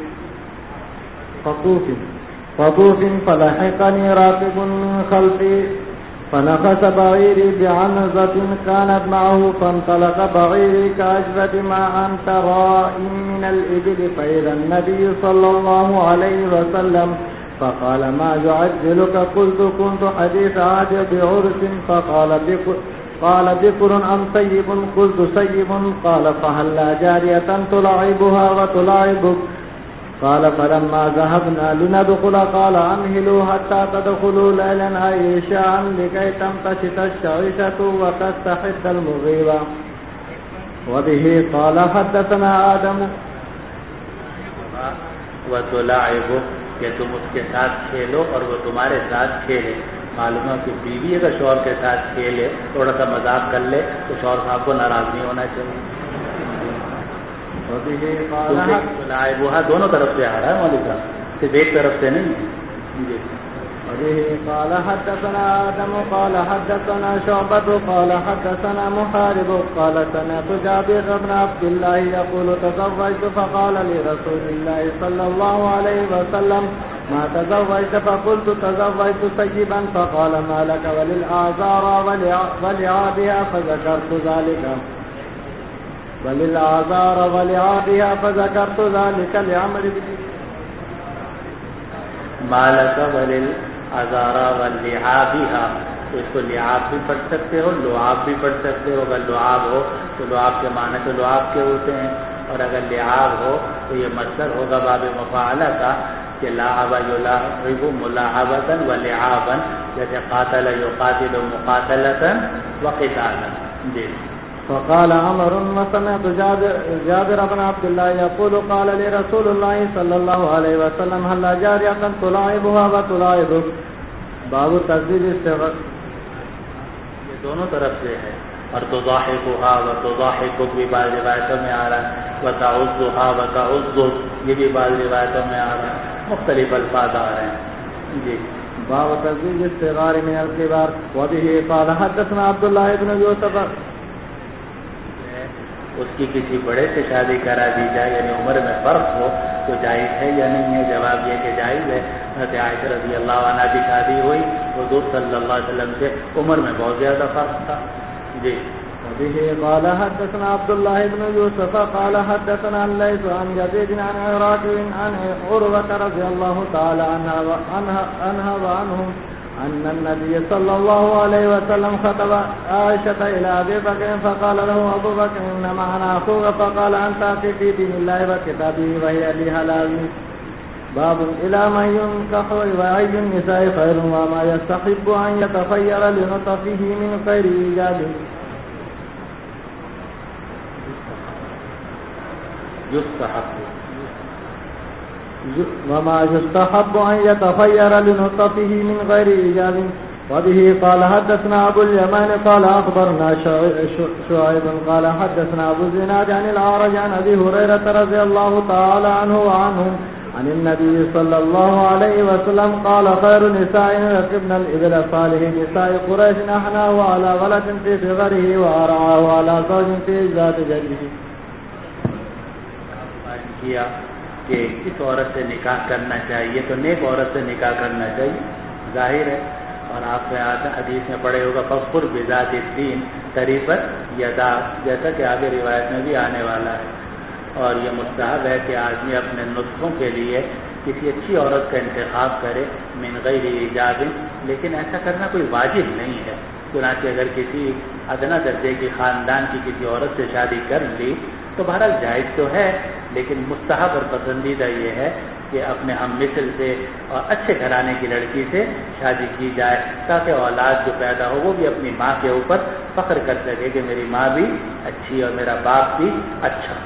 قطوف فلحقني راكب من خلفي فنقص بعيري بعنزة كانت معه فانطلق بعيري كأجود ما أنت رائم من الإبل فإذا النبي صلى الله عليه وسلم فقال ما يعجلك؟ قلت كنت حديث عهد بعرس قال بكر أم سيب؟ قلت سيب. قال فهلا جارية تلعبها وتلعبك؟ قال فلما ذهبنا لندخل قال أمهلوا حتى تدخلوا ليلا عيشا لكي تمتشط الشعيشة وتستحد المغيبة. وبه قال حدثنا آدم وتلاعبك کہ تم اس کے ساتھ کھیلو اور وہ تمہارے ساتھ کھیلے. معلوم ہے کہ بیوی اگر شوہر کے ساتھ کھیلے تھوڑا سا مذاق کر لے تو شوہر صاحب کو ناراض نہیں ہونا چاہیے. وہ دونوں طرف سے آ رہا ہے مولوی صاحب، صرف ایک طرف سے نہیں. جی قال حدثنا آدم قال حدثنا شعبة قال حدثنا محارب قال سمعت جابر بن عبد الله يقول تزوجت فقال لرسول الله صلى الله عليه وسلم ما تزوجت؟ فقلت تزوجت سيبا فقال ما لك وللآزار ولعابها فذكرت ذلك لعمر بن مالک وللعذارا ولعابها، تو اس کو لعاب بھی پڑھ سکتے ہو، لعاب بھی پڑھ سکتے ہو. اگر لعاب ہو تو لعاب کے معنی تو لعاب کے ہوتے ہیں، اور اگر لعاب ہو تو یہ مصدر ہوگا باب مفاعلہ کا کہ لعب یلعب ملاعبۃ ولعابا، جیسے قاتل یقاتل مقاتلۃ وقتالا. جی فقال عمر وسمعت جابر بن عبد الله يقول قال لي رسول الله صلى الله عليه وسلم هل جارية تلاعبها وتلاعبك؟ باب تجديد استغفار. یہ دونوں طرف سے ہے. اور تضاحكها وتضاحكك بھی بعض روایتوں میں آ رہا ہے، وتعزها وتعزك یہ بھی بعض روایتوں میں آ رہا ہے. مختلف الفاظ آ رہے ہیں. جی باب تجديد استغفار من الكبار. وبه قال حدثنا عبد الله بن يوسف اس کی کسی بڑے سے شادی کرا دی جائے، یعنی عمر میں فرق ہو تو جائز ہے یا نہیں ہے؟ جواب یہ کہ جائز ہے. حضرت عائشہ رضی اللہ عنہا کی شادی ہوئی، حضور صلی اللہ علیہ وسلم سے عمر میں بہت زیادہ فرق تھا. جی وبه قال حدثنا عبد الله بن يوسف قال حدثنا الليث عن يزيد عن عراق عن عروة رضي الله تعالى عنها وعنهم أن النبي صلى الله عليه وسلم خطب عائشة إلى أبي بكر فقال له أبو بكر إنما أنا أخوك، فقال أنت في دين الله وكتابه وهي لي حلال. باب إلى من ينكح وأي النساء خير وما يستحب أن يتخير لنطفه من غير إيجاب. وما يستحب أن يتخير لنطفه من غير إيجاب. وبه قال حدثنا أبو اليمان قال أخبرنا شعيب قال حدثنا أبو الزناد عن الأعرج عن أبي هريرة رضي الله تعالى عنه وعنهم عن النبي صلى الله عليه وسلم قال خير نساء ركبن الإبل صالح نساء قريش أحناه على ولد في صغره وأرعاه على زوج في ذات جده. کہ کس عورت سے نکاح کرنا چاہیے تو نیک عورت سے نکاح کرنا چاہیے، ظاہر ہے. اور آپ نے حدیث میں پڑھے ہوگا فخر بذات الدین تریبت یدا، جیسا کہ آگے روایت میں بھی آنے والا ہے. اور یہ مستحب ہے کہ آدمی اپنے نسخوں کے لیے کسی اچھی عورت کا انتخاب کرے من غیر ایجاب، لیکن ایسا کرنا کوئی واجب نہیں ہے۔ چنانچہ اگر کسی ادنا درجے کی خاندان کی کسی عورت سے شادی کر لی تو بہرحال جائز تو ہے، لیکن مستحب اور پسندیدہ یہ ہے کہ اپنے ہم مثل سے اور اچھے گھرانے کی لڑکی سے شادی کی جائے، تاکہ اولاد جو پیدا ہو وہ بھی اپنی ماں کے اوپر فخر کر سکے کہ میری ماں بھی اچھی اور میرا باپ بھی اچھا۔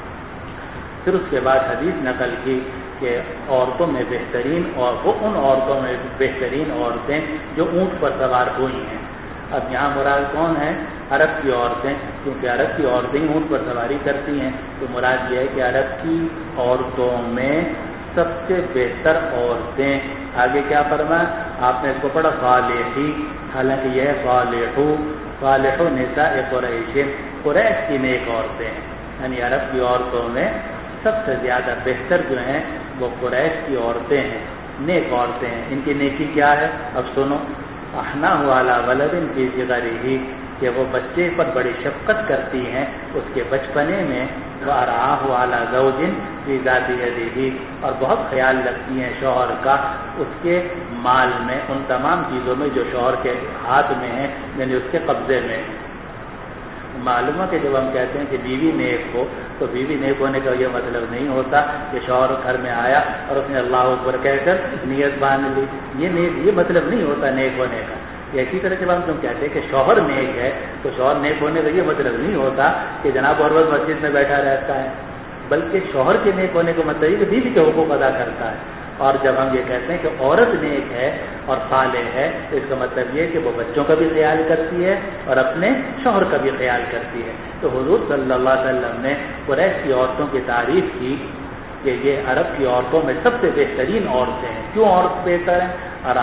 پھر اس کے بعد حدیث نقل کی کہ عورتوں میں بہترین اور وہ ان عورتوں میں بہترین عورتیں جو اونٹ پر سوار ہوئی ہیں۔ اب یہاں مراد کون ہے؟ عرب کی عورتیں، کیونکہ عرب کی عورتیں اونٹ پر سواری کرتی ہیں، تو مراد یہ ہے کہ عرب کی عورتوں میں سب سے بہتر عورتیں۔ آگے کیا فرمایا آپ نے؟ اس کو پڑھا صالحی، حالانکہ یہ ہے صالح نساء قریش، قریش کی نیک عورتیں ہیں، یعنی عرب کی عورتوں میں سب سے زیادہ بہتر جو ہیں وہ قریش کی عورتیں ہیں، نیک عورتیں ہیں۔ ان کی نیکی کیا ہے؟ اب سنو، احناہ علی ولد فی صغرہ، کہ وہ بچے پر بڑی شفقت کرتی ہیں اس کے بچپنے میں، وارعاہ علی زوج فی ذات یدہ، اور بہت خیال رکھتی ہیں شوہر کا اس کے مال میں، ان تمام چیزوں میں جو شوہر کے ہاتھ میں ہیں، یعنی اس کے قبضے میں۔ معلوم ہے کہ جب ہم کہتے ہیں کہ بیوی نیک ہو تو بیوی نیک ہونے کا یہ مطلب نہیں ہوتا کہ شوہر گھر میں آیا اور اس نے اللہ اکبر کہہ کر نیت باندھ لی، یہ مطلب نہیں ہوتا نیک ہونے کا۔ اسی طرح جب ہم کہتے ہیں کہ شوہر نیک ہے تو شوہر نیک ہونے کا یہ مطلب نہیں ہوتا کہ جناب ہر وقت مسجد میں بیٹھا رہتا ہے، بلکہ شوہر کے نیک ہونے کا مطلب یہ کہ بیوی کے حقوق ادا کرتا ہے۔ اور جب ہم یہ کہتے ہیں کہ عورت نیک ہے اور صالح ہے تو اس کا مطلب یہ کہ وہ بچوں کا بھی خیال کرتی ہے اور اپنے شوہر کا بھی خیال کرتی ہے۔ تو حضور صلی اللہ علیہ وسلم نے قریش کی عورتوں کی تعریف کی کہ یہ عرب کی عورتوں میں سب سے بہترین عورتیں ہیں۔ کیوں عورت بہتر ہیں؟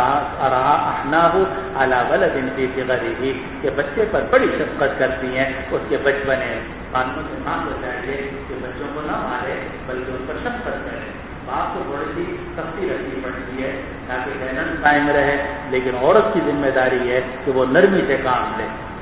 احناہ علی ولد فی صغرہ، کہ بچے پر بڑی شفقت کرتی ہیں اس کے بچپنے۔ قانون سے مان کو چاہیے کہ بچوں کو نہ مارے بلکہ ان پر شفقت کرے۔ باپ کو تھوڑی سی سختی رکھنی پڑتی ہے تاکہ بیلنس قائم رہے، لیکن عورت کی ذمہ داری ہے کہ وہ نرمی سے کام لے۔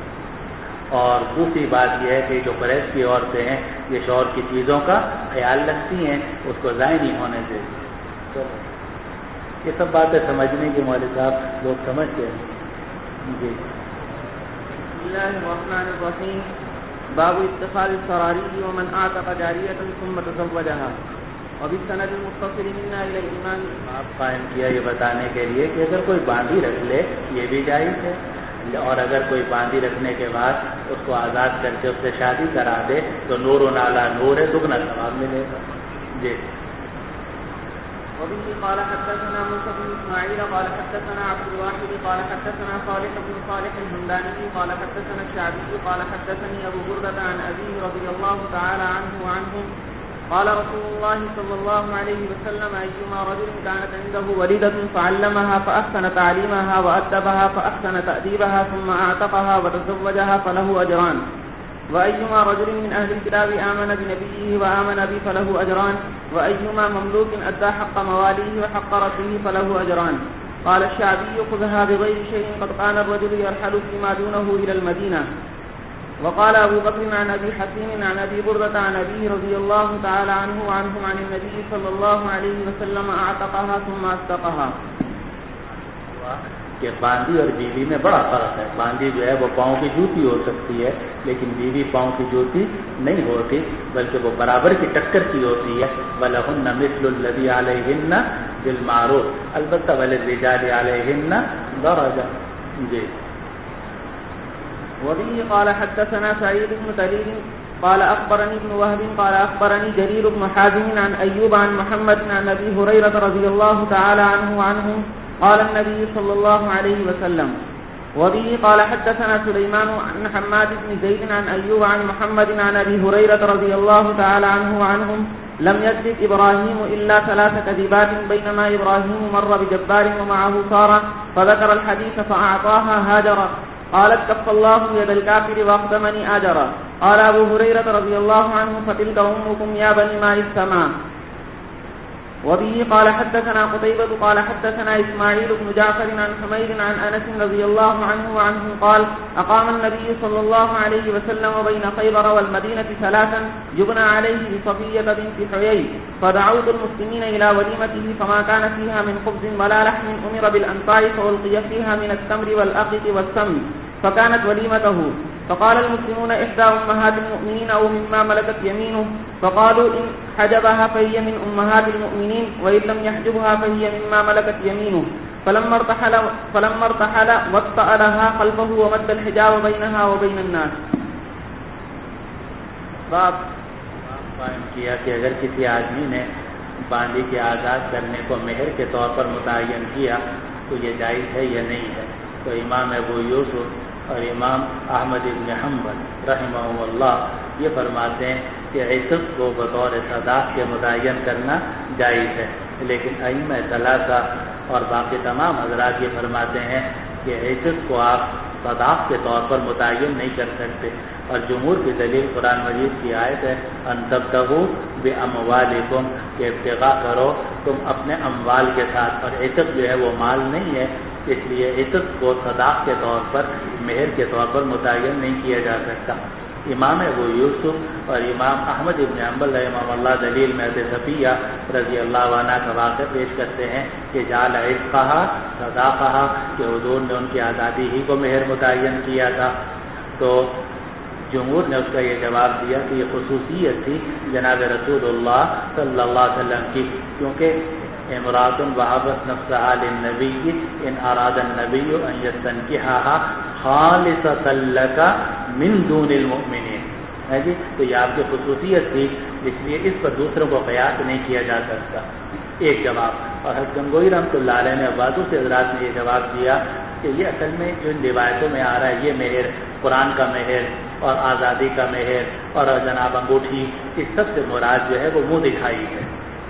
اور دوسری بات یہ ہے کہ جو قریش کی عورتیں ہیں یہ شوہر کی چیزوں کا خیال رکھتی ہیں، اس کو ضائع نہیں ہونے دیتی۔ تو یہ سب باتیں سمجھنے کے مولوی صاحب لوگ سمجھتے ہیں۔ جی بسم اللہ الرحمن الرحیم، باب اتخاذ السراری ومن اعتق جاریۃ ثم تزوجها، وبالسند المتصل منا الى الامام۔ آپ قائم کیا یہ بتانے کے لیے کہ اگر کوئی باندھی رکھ لے یہ بھی جائز ہے، اور اگر کوئی باندھی رکھنے کے بعد اس کو آزاد کر کے اس سے شادی کرا دے تو نور و نالا نور ہے، دگنا ثواب ملے گا۔ جی وبه قال حدثنا موسى بن اسماعيل قال حدثنا عبد الواحد قال حدثنا صالح بن صالح الهمداني قال حدثنا الشعبي قال حدثني ابو بردة عن ابيه رضي الله تعالى عنه وعنهم قال رسول الله صلى الله عليه وسلم ايما رجل كانت عنده وليدة فعلمها فاحسن تعليمها وادبها فاحسن تأديبها ثم اعتقها وتزوجها فله اجران، وأيما رجل من أهل الكتاب آمن بنبيه وآمن به فله أجران، وأيما مملوك أدى حق مواليه وحق ربه فله أجران. قال الشعبي خذها بغير شيء قد كان الرجل يرحل فيما دونه إلى المدينة. وقال أبو بكر عن أبي حكيم عن أبي بردة عن أبيه رضي الله تعالى عنه وعنهم عن النبي صلى الله عليه وسلم أعتقها ثم أصدقها. کہ باندھی اور بیوی میں بڑا فرق ہے۔ باندھی جو ہے وہ پاؤں کی جوتی ہو سکتی ہے لیکن بیوی پاؤں کی جوتی نہیں ہوتی، بلکہ وہ برابر کی ٹکر کی ہوتی ہے۔ وَلَهُنَّ مِثْلُ الَّذِي عَلَيْهِنَّ بِالْمَعْرُوفِ، البتہ وَلِلرِّجَالِ عَلَيْهِنَّ دَرَجَةٌ۔ جی وبه قال حدثنا سعيد بن تليد قال أخبرني ابن وهب قال أخبرني جرير بن حازم عن أيوب عن محمد عن أبي هريرة رضي الله تعالى عنه وعنهم قال النبي صلى الله عليه وسلم. وبه قال حدثنا سليمان عن حماد بن زيد عن أيوب عن محمد عن أبي هريرة رضي الله تعالى عنه وعنهم لم يكذب إبراهيم إلا 3 كذبات بينما إبراهيم مر بجبار ومعه سارة فذكر الحديث فأعطاها هاجر قالت كف الله يد الكافر وأقدمني آجرا. قال أبو هريرة رضي الله عنه فتلك أمكم يا بني ماء السماء. وبه قال حدثنا قتيبة قال حدثنا إسماعيل بن جعفر عن حميد عن أنس رضي الله عنه وعنه قال أقام النبي صلى الله عليه وسلم بين خيبر والمدينة 3 يبنى عليه بصفية بنت حيي فدعوت المسلمين إلى وليمته فما كان فيها من خبز ولا لحم أمر بالأنطاع فألقي فيها من التمر والأقط والسمن فكانت وليمته. فقال المسلمون إحدى أمهات المؤمنين أو مما ملكت يمينه فقالوا إن حجبها فهي من أمهات المؤمنين وإن لم يحجبها فهي مما ملكت يمينه. فلما ارتحل وطأ لها خلفه ومد الحجاب بينها وبين الناس. باب قائم کیا کہ اگر کسی آدمی نے باندی کے آزاد کرنے کو مہر کے طور پر متعین کیا تو یہ جائز ہے یا نہیں ہے. تو امام ابو یوسف اور امام احمد بن حنبل رحمہ اللہ یہ فرماتے ہیں کہ عتق کو بطور صداق کے متعین کرنا جائز ہے، لیکن ائمہ ثلاثہ اور باقی تمام حضرات یہ فرماتے ہیں کہ عتق کو آپ صداق کے طور پر متعین نہیں کر سکتے. اور جمہور کی دلیل قرآن مجید کی آیت ہے ان تبتغوا باموالکم، کہ ابتغاء کرو تم اپنے اموال کے ساتھ، اور عتق جو ہے وہ مال نہیں ہے، اس لیے عتق کو صداق کے طور پر مہر کے طور پر متعین نہیں کیا جا سکتا. امام ابو یوسف اور امام احمد بن حنبل رحمہ اللہ دلیل میں حضرت صفیہ رضی اللہ عنہ کا واقعہ پیش کرتے ہیں کہ جعل عتقہا صداقہا، کہ حضور نے ان کی آزادی ہی کو مہر متعین کیا تھا. تو جمہور نے اس کا یہ جواب دیا کہ یہ خصوصیت تھی جناب رسول اللہ صلی اللہ علیہ وسلم کی، کیونکہ امرأۃ وهبت نفسها للنبی ان اراد النبی ان یستنکحها خالصۃ لک من دون المؤمنین. ہے جی، تو یہ آپ کی خصوصیت تھی، اس لیے اس پر دوسروں کو قیاس نہیں کیا جا سکتا. ایک جواب. اور حضرت گنگوئی رحمۃ اللہ علیہ نے بعض سے حضرات نے یہ جواب دیا کہ یہ اصل میں جو ان روایتوں میں آ رہا ہے یہ مہر، قرآن کا مہر اور آزادی کا مہر اور جناب انگوٹھی، اس سب سے مراد جو ہے وہ منہ دکھائی ہے.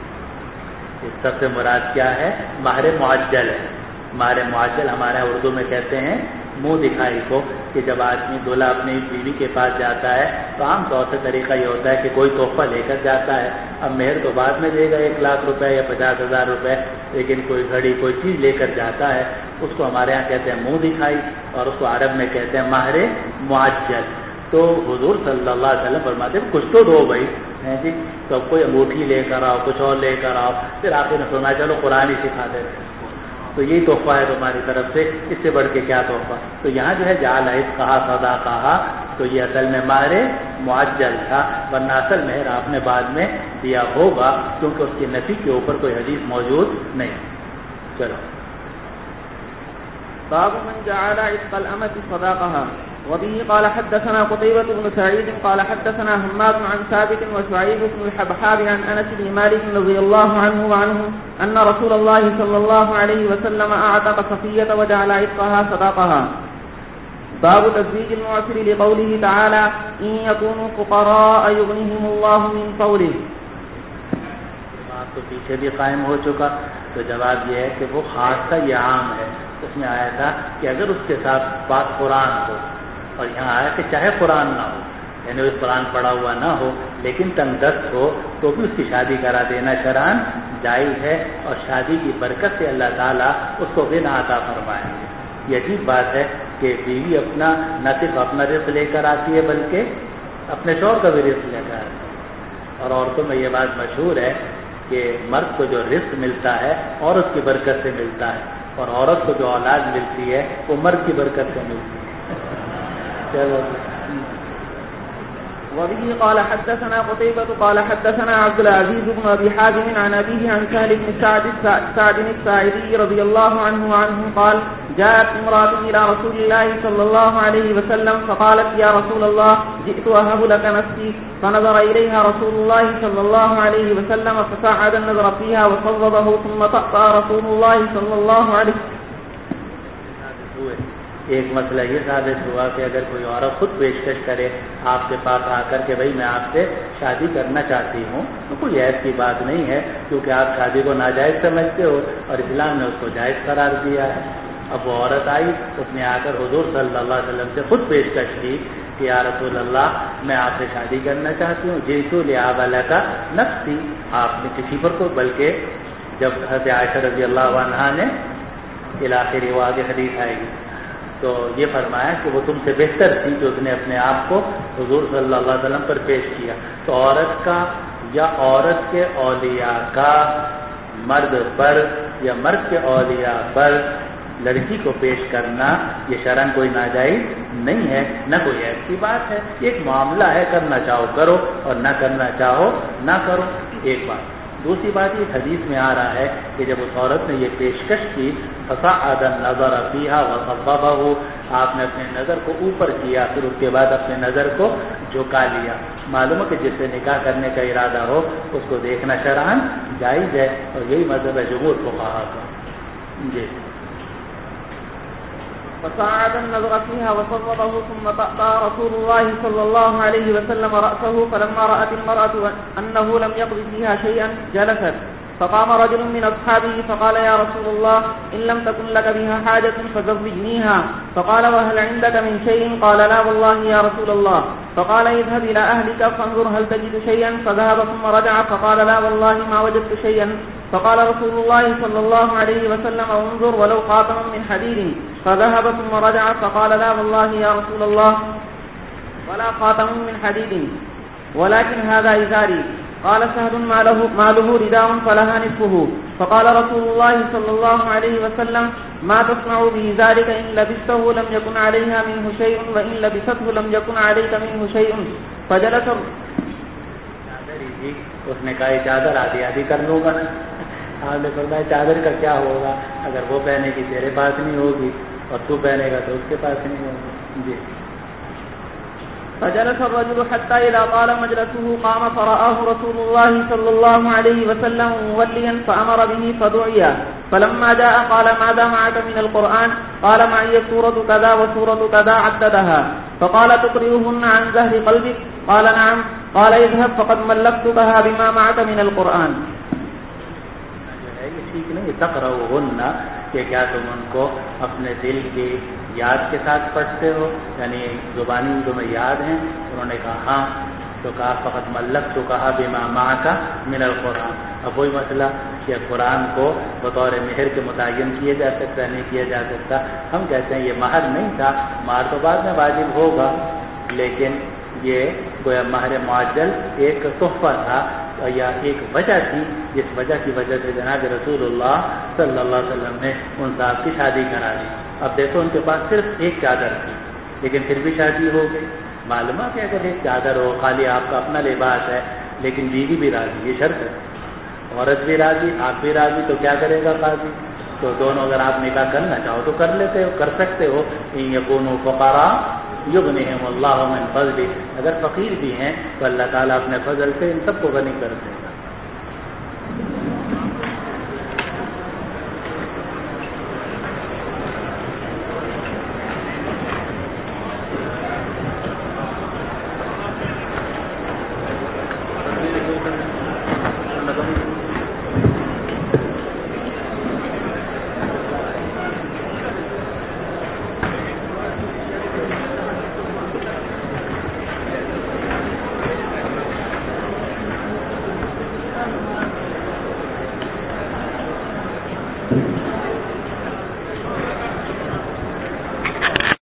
اس سب سے مراد کیا ہے؟ مہر معجل ہے. مہر معجل ہمارے اردو میں کہتے ہیں منہ دکھائی کو، کہ جب آدمی دولہا اپنی بیوی کے پاس جاتا ہے تو عام طور سے طریقہ یہ ہوتا ہے کہ کوئی تحفہ لے کر جاتا ہے. اب مہر تو بعد میں دے گا 1,00,000 روپے یا 50,000 روپے، لیکن کوئی گھڑی کوئی چیز لے کر جاتا ہے، اس کو ہمارے یہاں کہتے ہیں منہ دکھائی، اور اس کو عرب میں کہتے ہیں مہر معجل. تو حضور صلی اللہ علیہ وسلم فرماتے ہیں کچھ تو دو بھائی، ہیں جی. تو کوئی انگوٹھی لے کر آؤ، کچھ اور لے کر آؤ، پھر آپ نے فرمایا چلو قرآن ہی سکھا دیتے ہیں. تو یہی تحفہ ہے تمہاری طرف سے، اس سے بڑھ کے کیا تحفہ. تو یہاں جو ہے جعل عتقہا صداقہا، تو یہ اصل میں مہر معجل تھا، ورنہ اصل مہر آپ نے بعد میں دیا ہوگا، کیونکہ اس کی نفی کے اوپر کوئی حدیث موجود نہیں. چلو. باب من جعل عتق الأمة صداقها. وبه قال حدثنا قتيبة بن سعيد قال حدثنا حماد عن ثابت وشعيب بن الحبحاب عن أنس بن مالك رضي الله عنه وعنه أن رسول الله صلى الله عليه وسلم أعتق صفية وجعل عتقها صداقها. باب تزويج المعسر لقوله تعالى إن يكونوا فقراء يغنيهم الله من فضله. بات تو پیچھے بھی قائم ہو چکا، تو جواب یہ ہے کہ وہ خاص کا یہ عام ہے. اس میں آیا تھا کہ اگر اس کے ساتھ بات قرآن ہو، اور یہاں آیا کہ چاہے قرآن نہ ہو، یعنی وہ قرآن پڑھا ہوا نہ ہو لیکن تنگ دست ہو، تو بھی اس کی شادی کرا دینا شرعاً جائز ہے، اور شادی کی برکت سے اللہ تعالیٰ اس کو غنا عطا فرمائے. یہ عجیب بات ہے کہ بیوی اپنا نہ صرف اپنا رزق لے کر آتی ہے بلکہ اپنے شوہر کا بھی رزق لے کر آتی ہے. اور عورتوں میں یہ بات مشہور ہے کہ مرد کو جو رزق ملتا ہے عورت کی برکت سے ملتا ہے، اور عورت کو جو اولاد ملتی ہے وہ مرد کی برکت سے ملتی ہے. وبه قال حدثنا قتيبة قال حدثنا عبد العزيز بن أبي حازم عن أبيه عن سهل بن سعد الساعدي رضي الله عنه قال جاءت امرأة إلى رسول الله صلى الله عليه وسلم فقالت يا رسول الله جئت أهب لك نفسي، فنظر إليها رسول الله صلى الله عليه وسلم فصعد النظر فيها وصوبه ثم طأطأ رسول الله صلى الله عليه وسلم. ایک مسئلہ یہ ثابت ہوا کہ اگر کوئی عورت خود پیشکش کرے آپ کے پاس آ کر کہ بھائی میں آپ سے شادی کرنا چاہتی ہوں، تو کوئی عیب کی بات نہیں ہے، کیونکہ آپ شادی کو ناجائز سمجھتے ہو اور اسلام نے اس کو جائز قرار دیا ہے. اب وہ عورت آئی، اس نے آ کر حضور صلی اللہ علیہ وسلم سے خود پیشکش کی کہ یا رسول اللہ میں آپ سے شادی کرنا چاہتی ہوں. جیتو لعاب لک نفسی، آپ نے کسی پر کو بلکہ جب حضرت عائشہ رضی اللہ عنہا نے الآخر وہ آگے حدیث آئے گی تو یہ فرمایا کہ وہ تم سے بہتر تھی کہ اس نے اپنے آپ کو حضور صلی اللہ علیہ وسلم پر پیش کیا. تو عورت کا یا عورت کے اولیاء کا مرد پر یا مرد کے اولیاء پر لڑکی کو پیش کرنا یہ شرعاً کوئی ناجائز نہیں ہے، نہ کوئی ایسی بات ہے. ایک معاملہ ہے، کرنا چاہو کرو اور نہ کرنا چاہو نہ کرو، ایک بات. دوسری بات یہ حدیث میں آ رہا ہے کہ جب اس عورت نے یہ پیشکش کی فصعد النظر فيها وصببه، آپ نے اپنے نظر کو اوپر کیا پھر اس کے بعد اپنے نظر کو جھکا لیا. معلوم ہے کہ جس سے نکاح کرنے کا ارادہ ہو اس کو دیکھنا شرعاً جائز ہے اور یہی مذہب ہے جمہور فقہاء کا. جی فصعد النظر فيها وصوبه ثم طأطأ رسول الله صلى الله عليه وسلم رأسه فلما رأت المرأة أنه لم يقض فيها شيئا جلست. فقام رجل من أصحابه فقال يا رسول الله إن لم تكن لك بها حاجة فزوجنيها. فقال وهل عندك من شيء؟ قال لا والله يا رسول الله. فقال اذهب إلى أهلك فانظر هل تجد شيئا. فذهب ثم رجع فقال لا والله ما وجدت شيئا. فقال رسول الله صلى الله عليه وسلم انظر ولو خاتما من حديد. فذهب ثم رجع فقال لا والله يا رسول الله ولا خاتم من حديد ولكن هذا إزاري. قال سهل ما له رداء فلها نصفه. فقال رسول الله صلى الله عليه وسلم ما تصنع بإزارك إن لبسته لم يكن عليها منه شيء وإن لبسته لم يكن عليك منه شيء. فجلس اس نے کہا چادر آدھی آدھی کر لوں گا. آپ نے فرمایا چادر کا کیا ہوگا، اگر وہ پہنے گی تیرے پاس نہیں ہوگی اور تو پہنے گا تو اس کے پاس نہیں ہوگی. جی فجلس الرجل حتى إذا طال مجلسه قام فرآه رسول الله صلى الله عليه وسلم موليا فأمر به فدعي. فلما جاء قال ماذا معك من القرآن؟ قال معي سورة كذا وسورة كذا عددها. فقال تقرئهن عن ظهر قلبك؟ قال نعم. قال اذهب فقد ملكتها بما معك من القرآن. ٹھیک نہیں تقرؤہن کہ کیا تم ان کو اپنے دل کی یاد کے ساتھ پڑھتے ہو، یعنی زبانی تمہیں یاد ہیں؟ انہوں نے کہا ہاں. تو کہا فقط ملک تو کہا بما معک من القرآن. اب وہی مسئلہ کہ قرآن کو بطور مہر کے متعین کیا جا سکتا نہیں کیا جا سکتا. ہم کہتے ہیں یہ مہر نہیں تھا، مہر تو بعد میں واجب ہوگا، لیکن یہ گویا مہر معجل ایک تحفہ تھا یا ایک وجہ تھی جس وجہ کی وجہ سے جناب رسول اللہ صلی اللہ علیہ وسلم نے ان صاحب کی شادی کرا دی. اب دیکھو ان کے پاس صرف ایک چادر تھی لیکن پھر بھی شادی ہو گئی. معلوم ہے کہ اگر ایک چادر ہو، خالی آپ کا اپنا لباس ہے لیکن بیوی بھی راضی، یہ شرط ہے. عورت بھی راضی، آپ بھی راضی، تو کیا کرے گا قاضی؟ تو دونوں اگر آپ نکاح کرنا چاہو تو کر لیتے ہو، کر سکتے ہو. ان یکونوا فقراء یغنیہم اللہ من فضلہ، اگر فقیر بھی ہیں تو اللہ تعالیٰ اپنے فضل سے ان سب کو غنی کر دے گا.